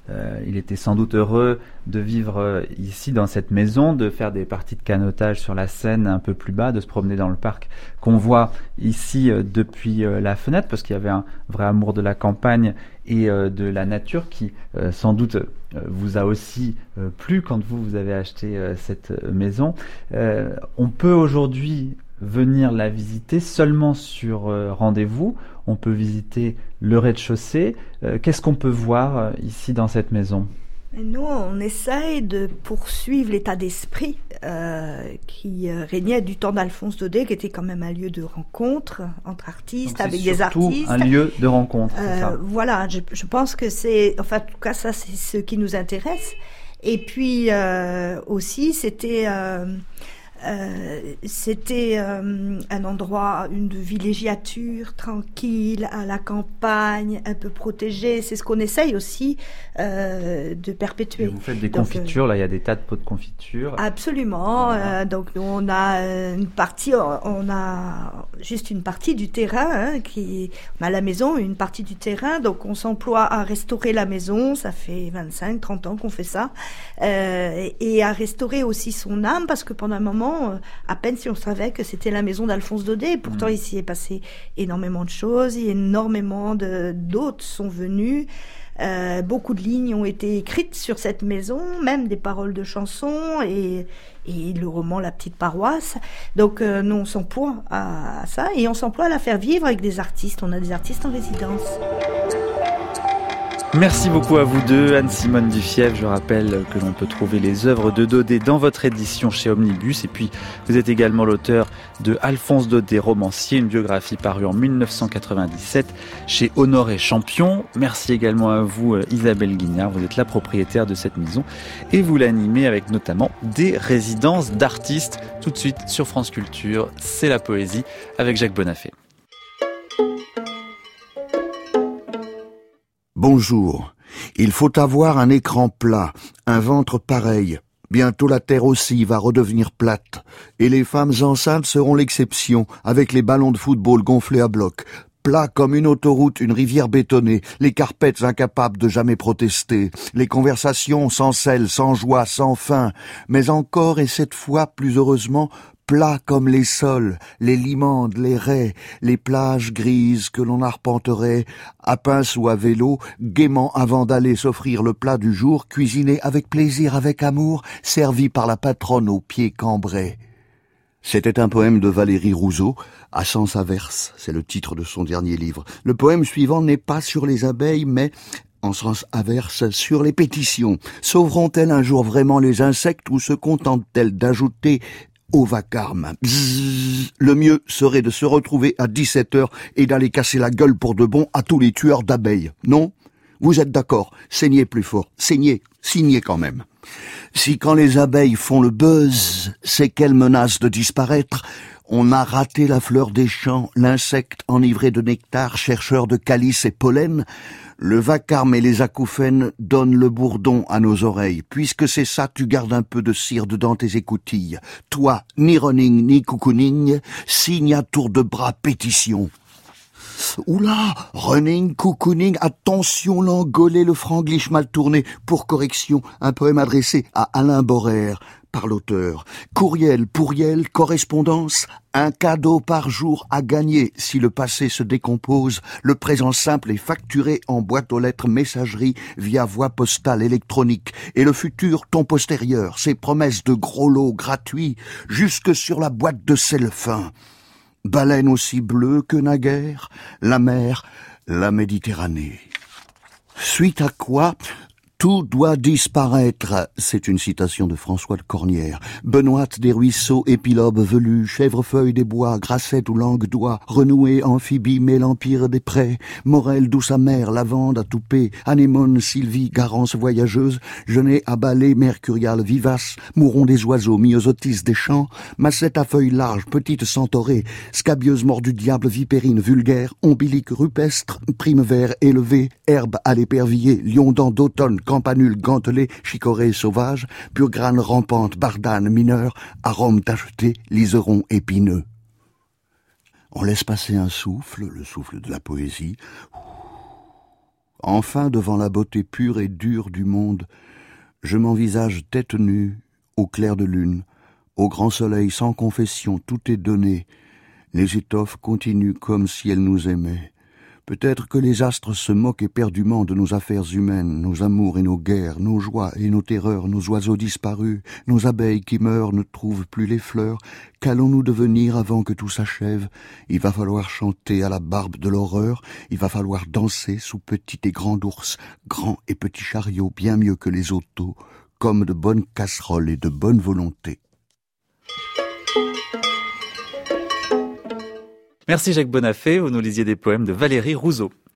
euh, il était sans doute heureux de vivre euh, ici dans cette maison, de faire des parties de canotage sur la Seine un peu plus bas, de se promener dans le parc qu'on voit ici euh, depuis euh, la fenêtre, parce qu'il y avait un vrai amour de la campagne et euh, de la nature qui euh, sans doute euh, vous a aussi euh, plu quand vous, vous avez acheté euh, cette maison. Euh, on peut aujourd'hui venir la visiter seulement sur euh, rendez-vous. On peut visiter le rez-de-chaussée. Euh, qu'est-ce qu'on peut voir euh, ici dans cette maison ? Et nous, on essaye de poursuivre l'état d'esprit euh, qui euh, régnait du temps d'Alphonse Daudet, qui était quand même un lieu de rencontre entre artistes, Donc avec c'est des artistes. un lieu de rencontre, euh, c'est ça. Voilà, je, je pense que c'est, enfin, en tout cas, ça, c'est ce qui nous intéresse. Et puis euh, aussi, c'était euh, Euh, c'était euh, un endroit, une villégiature tranquille, à la campagne, un peu protégée. C'est ce qu'on essaye aussi euh, de perpétuer. Et vous faites des donc, confitures, euh, là il y a des tas de pots de confiture. Absolument. Voilà. Euh, donc nous on a une partie, on a juste une partie du terrain hein, qui, on a la maison, une partie du terrain. Donc on s'emploie à restaurer la maison. Ça fait vingt-cinq, trente ans qu'on fait ça, euh, et à restaurer aussi son âme parce que pendant un moment à peine si on savait que c'était la maison d'Alphonse Daudet. Pourtant, mmh. il s'y est passé énormément de choses. Énormément de, d'autres sont venus. Euh, beaucoup de lignes ont été écrites sur cette maison, même des paroles de chansons et, et le roman La Petite Paroisse. Donc, euh, nous, on s'emploie à, à ça et on s'emploie à la faire vivre avec des artistes. On a des artistes en résidence. Merci beaucoup à vous deux, Anne-Simone Dufièvre. Je rappelle que l'on peut trouver les œuvres de Daudet dans votre édition chez Omnibus. Et puis, vous êtes également l'auteur de Alphonse Daudet, romancier, une biographie parue en dix-neuf cent quatre-vingt-dix-sept chez Honoré Champion. Merci également à vous, Isabelle Guignard. Vous êtes la propriétaire de cette maison et vous l'animez avec notamment des résidences d'artistes. Tout de suite sur France Culture, c'est la poésie avec Jacques Bonafé. Bonjour. Il faut avoir un écran plat, un ventre pareil. Bientôt la terre aussi va redevenir plate. Et les femmes enceintes seront l'exception, avec les ballons de football gonflés à bloc. Plat comme une autoroute, une rivière bétonnée, les carpettes incapables de jamais protester, les conversations sans sel, sans joie, sans fin, mais encore et cette fois, plus heureusement, plats comme les sols, les limandes, les raies, les plages grises que l'on arpenterait à pince ou à vélo, gaiement avant d'aller s'offrir le plat du jour, cuisiné avec plaisir, avec amour, servi par la patronne aux pieds cambrés. C'était un poème de Valérie Rousseau, À sens averse, c'est le titre de son dernier livre. Le poème suivant n'est pas sur les abeilles, mais en sens averse, sur les pétitions. Sauveront-elles un jour vraiment les insectes ou se contentent-elles d'ajouter au vacarme? Bzzz. Le mieux serait de se retrouver à dix-sept heures et d'aller casser la gueule pour de bon à tous les tueurs d'abeilles. Non? Vous êtes d'accord? Saignez plus fort. Saignez. Signez quand même. Si quand les abeilles font le buzz, c'est qu'elles menacent de disparaître, on a raté la fleur des champs, l'insecte enivré de nectar, chercheur de calice et pollen. Le vacarme et les acouphènes donnent le bourdon à nos oreilles. Puisque c'est ça, tu gardes un peu de cire dedans tes écoutilles. Toi, ni running, ni cocooning, signe à tour de bras pétition. Oula, running, cocooning, attention l'engolé, le franglish mal tourné. Pour correction, un poème adressé à Alain Borrer, par l'auteur. Courriel, pourriel, correspondance, un cadeau par jour à gagner. Si le passé se décompose, le présent simple est facturé en boîte aux lettres messagerie via voie postale électronique. Et le futur, ton postérieur, ses promesses de gros lots gratuits, jusque sur la boîte de sel fin. Baleine aussi bleue que naguère, la mer, la Méditerranée. Suite à quoi, tout doit disparaître. C'est une citation de François de Cornières. Benoîte des ruisseaux, épilobe velu, chèvrefeuille des bois, grassette ou langue d'oie, renouée, amphibie, mais l'empire des prés, Morel, douce amère, lavande à toupet, anémone, sylvie, garance voyageuse, genêt à balai, mercurial vivace, mouron des oiseaux, myosotis des champs, massette à feuilles larges, petite centaurée, scabieuse mort du diable, vipérine vulgaire, ombilique rupestre, prime vert élevé, herbe à l'épervier, lion dent d'automne, campanule gantelée, chicorée sauvage, pure grane rampante, bardane mineure, arôme tacheté, liseron épineux. On laisse passer un souffle, le souffle de la poésie. Enfin, devant la beauté pure et dure du monde, je m'envisage tête nue, au clair de lune, au grand soleil sans confession, tout est donné. Les étoffes continuent comme si elles nous aimaient. Peut-être que les astres se moquent éperdument de nos affaires humaines, nos amours et nos guerres, nos joies et nos terreurs, nos oiseaux disparus, nos abeilles qui meurent ne trouvent plus les fleurs. Qu'allons-nous devenir avant que tout s'achève? Il va falloir chanter à la barbe de l'horreur, il va falloir danser sous petits et grands ours, grands et petits chariots, bien mieux que les autos, comme de bonnes casseroles et de bonne volonté. Merci Jacques Bonafé, vous nous lisiez des poèmes de Valérie Rousseau.